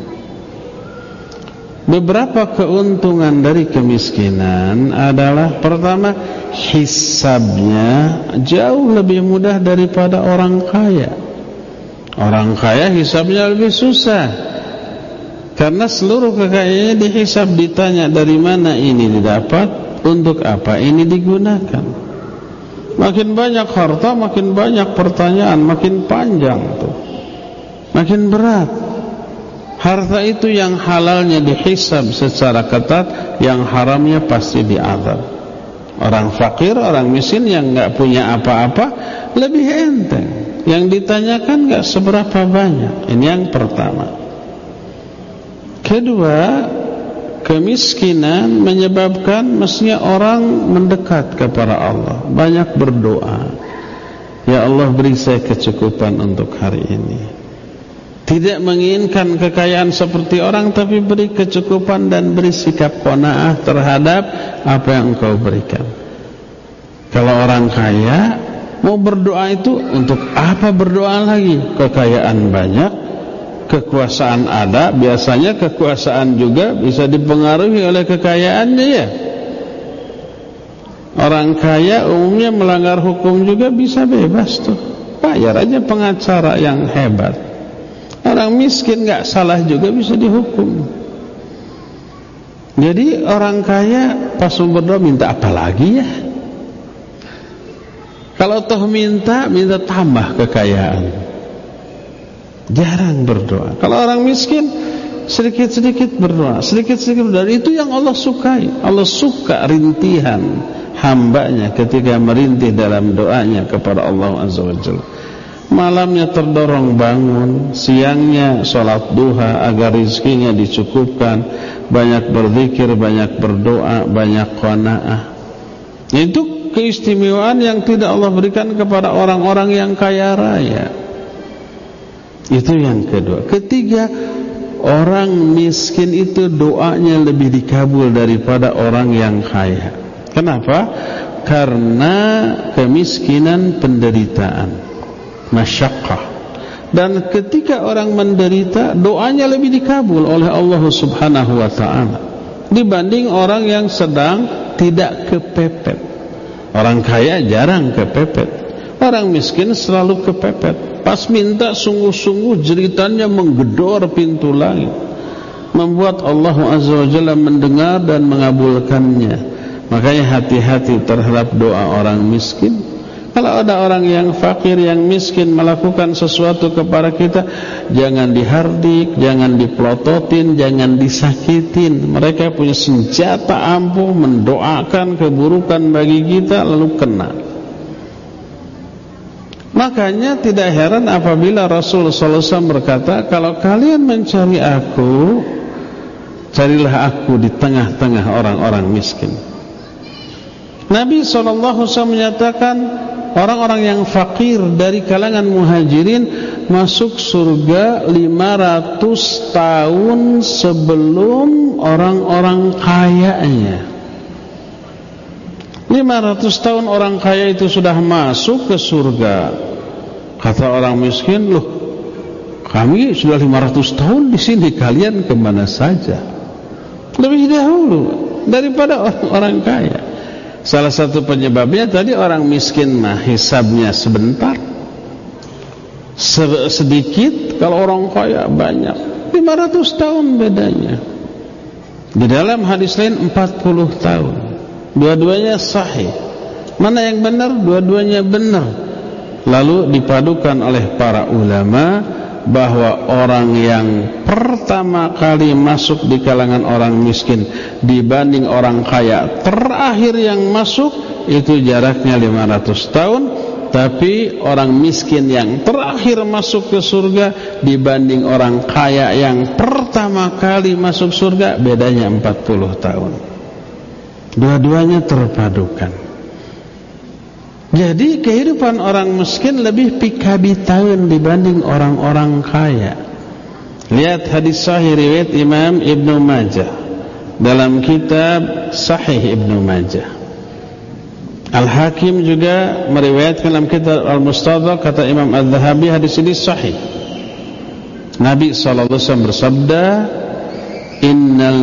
[SPEAKER 1] Beberapa keuntungan dari kemiskinan adalah, pertama, hisabnya jauh lebih mudah daripada orang kaya. Orang kaya hisabnya lebih susah, karena seluruh kekayaannya dihisab, ditanya dari mana ini didapat, untuk apa ini digunakan. Makin banyak harta, makin banyak pertanyaan, makin panjang tuh, makin berat. Harta itu yang halalnya dihisab secara ketat, yang haramnya pasti diazab. Orang fakir, orang miskin yang enggak punya apa-apa lebih enteng, yang ditanyakan enggak seberapa banyak. Ini yang pertama. Kedua, kemiskinan menyebabkan mestinya orang mendekat kepada Allah, banyak berdoa, ya Allah beri saya kecukupan untuk hari ini. Tidak menginginkan kekayaan seperti orang, tapi beri kecukupan dan beri sikap qanaah terhadap apa yang Engkau berikan. Kalau orang kaya mau berdoa itu untuk apa berdoa lagi? Kekayaan banyak, kekuasaan ada, biasanya kekuasaan juga bisa dipengaruhi oleh kekayaannya, ya. Orang kaya umumnya melanggar hukum juga bisa bebas tuh, bayar aja pengacara yang hebat. Orang miskin gak salah juga bisa dihukum. Jadi orang kaya pas berdoa minta apa lagi ya? Kalau toh minta tambah kekayaan, jarang berdoa. Kalau orang miskin sedikit-sedikit berdoa, sedikit-sedikit berdoa. Itu yang Allah sukai. Allah suka rintihan hambanya ketika merintih dalam doanya kepada Allah Azza wa Jalla. Malamnya terdorong bangun, siangnya sholat duha agar rizkinya dicukupkan, banyak berzikir, banyak berdoa, banyak qanaah. Itu keistimewaan yang tidak Allah berikan kepada orang-orang yang kaya raya. Itu yang kedua. Ketiga, orang miskin itu doanya lebih dikabul daripada orang yang kaya. Kenapa? Karena kemiskinan penderitaan, masyaqqah. Dan ketika orang menderita, doanya lebih dikabul oleh Allah Subhanahu wa ta'ala dibanding orang yang sedang tidak kepepet. Orang kaya jarang kepepet, orang miskin selalu kepepet. Pas minta sungguh-sungguh jeritannya menggedor pintu langit, membuat Allah Azza wa Jalla mendengar dan mengabulkannya. Makanya hati-hati terhadap doa orang miskin. Kalau ada orang yang fakir, yang miskin melakukan sesuatu kepada kita, jangan dihardik, jangan dipelototin, jangan disakitin. Mereka punya senjata ampuh mendoakan keburukan bagi kita, lalu kena. Makanya tidak heran apabila Rasulullah SAW berkata, kalau kalian mencari aku, carilah aku di tengah-tengah orang-orang miskin. Nabi SAW menyatakan, orang-orang yang fakir dari kalangan muhajirin masuk surga 500 tahun sebelum orang-orang kayanya. 500 tahun orang kaya itu sudah masuk ke surga. Kata orang miskin, loh, kami sudah 500 tahun di sini, kalian kemana saja? Lebih dahulu daripada orang kaya. Salah satu penyebabnya tadi orang miskin mah hisabnya sebentar, sedikit. Kalau orang kaya banyak, 500 tahun bedanya. Di dalam hadis lain 40 tahun. Dua-duanya sahih. Mana yang benar? Dua-duanya benar. Lalu dipadukan oleh para ulama bahwa orang yang pertama kali masuk di kalangan orang miskin dibanding orang kaya terakhir yang masuk itu jaraknya 500 tahun. Tapi orang miskin yang terakhir masuk ke surga dibanding orang kaya yang pertama kali masuk surga bedanya 40 tahun. Dua-duanya terpadukan. Jadi kehidupan orang miskin lebih pikabitaun dibanding orang-orang kaya. Lihat hadis sahih riwayat Imam Ibnu Majah dalam kitab Sahih Ibnu Majah. Al-Hakim juga meriwayatkan dalam kitab Al-Mustadrak, kata Imam Al-Zahabi hadis ini sahih. Nabi SAW bersabda, Innal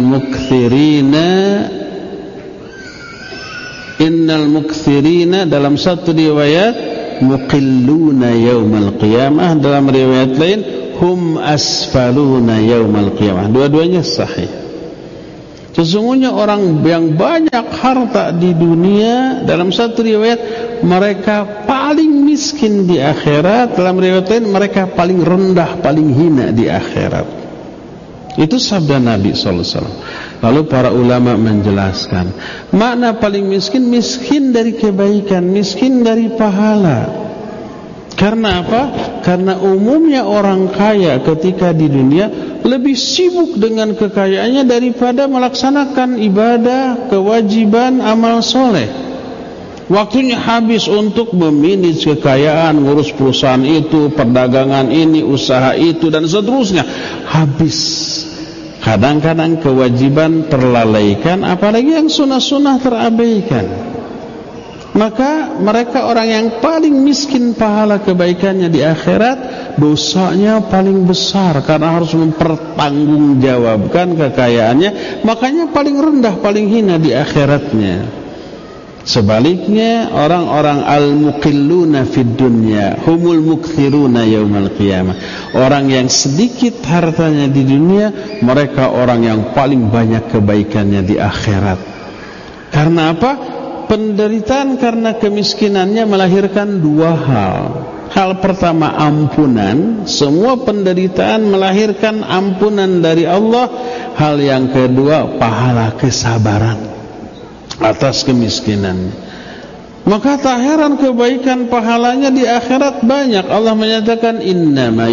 [SPEAKER 1] mukthirina dalam satu riwayat muqilluna yaumal qiyamah, dalam riwayat lain hum asfaluna yaumal qiyamah. Dua-duanya sahih. Sesungguhnya orang yang banyak harta di dunia, dalam satu riwayat mereka paling miskin di akhirat, dalam riwayat lain mereka paling rendah, paling hina di akhirat. Itu sabda Nabi SAW. Lalu para ulama menjelaskan makna paling miskin, miskin dari kebaikan, miskin dari pahala. Karena apa? Karena umumnya orang kaya ketika di dunia lebih sibuk dengan kekayaannya daripada melaksanakan ibadah, kewajiban, amal soleh. Waktunya habis untuk memanage kekayaan, ngurus perusahaan itu, perdagangan ini, usaha itu, dan seterusnya. Habis. Kadang-kadang kewajiban terlalaikan, apalagi yang sunnah-sunnah terabaikan. Maka mereka orang yang paling miskin pahala kebaikannya di akhirat, dosanya paling besar karena harus mempertanggungjawabkan kekayaannya. Makanya paling rendah, paling hina di akhiratnya. Sebaliknya orang-orang al-muqilluna fid dunya humul mukthiruna yaumal qiyamah. Orang yang sedikit hartanya di dunia, mereka orang yang paling banyak kebaikannya di akhirat. Karena apa? Penderitaan karena kemiskinannya melahirkan dua hal. Hal pertama ampunan. Semua penderitaan melahirkan ampunan dari Allah. Hal yang kedua pahala kesabaran atas kemiskinan. Maka tak heran kebaikan pahalanya di akhirat banyak. Allah menyatakan innama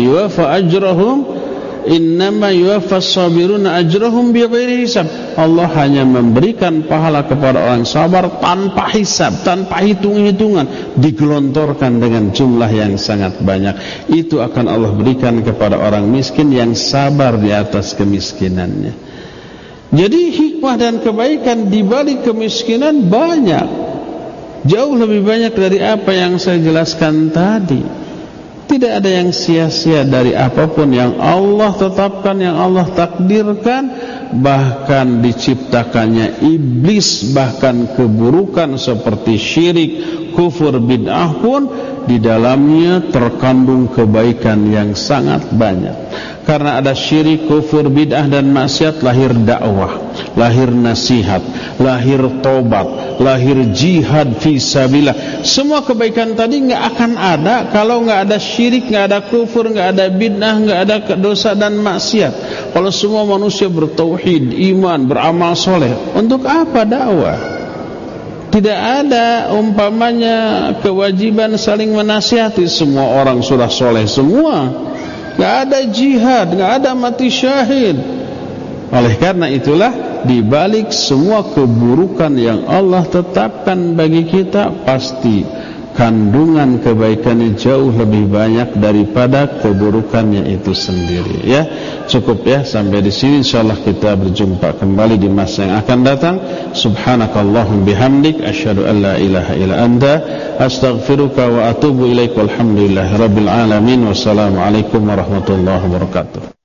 [SPEAKER 1] yuwaffas sabiruna ajrahum bighairi hisab. Allah hanya memberikan pahala kepada orang sabar tanpa hisab, tanpa hitung-hitungan, digelontorkan dengan jumlah yang sangat banyak. Itu akan Allah berikan kepada orang miskin yang sabar di atas kemiskinannya. Jadi hikmah dan kebaikan di balik kemiskinan banyak, jauh lebih banyak dari apa yang saya jelaskan tadi. Tidak ada yang sia-sia dari apapun yang Allah tetapkan, yang Allah takdirkan. Bahkan diciptakannya iblis, bahkan keburukan seperti syirik, kufur, bid'ah pun di dalamnya terkandung kebaikan yang sangat banyak. Karena ada syirik, kufur, bid'ah dan maksiat, lahir dakwah, lahir nasihat, lahir tobat, lahir jihad fisabilillah. Semua kebaikan tadi nggak akan ada kalau nggak ada syirik, nggak ada kufur, nggak ada bid'ah, nggak ada dosa dan maksiat. Kalau semua manusia bertauhid, iman, beramal soleh, untuk apa dakwah? Tidak ada umpamanya kewajiban saling menasihati. Semua orang sudah soleh semua. Nggak ada jihad, nggak ada mati syahid. Oleh karena itulah, di balik semua keburukan yang Allah tetapkan bagi kita, pasti kandungan kebaikannya jauh lebih banyak daripada keburukannya itu sendiri. Ya, cukup ya sampai di sini. Insyaallah kita berjumpa kembali di masa yang akan datang. Subhanakallahum bihamdik, asyhadu an la ilaha illa anta, astaghfiruka wa atubu ilaik. Walhamdulillahirabbil alamin. Wassalamualaikum warahmatullahi wabarakatuh.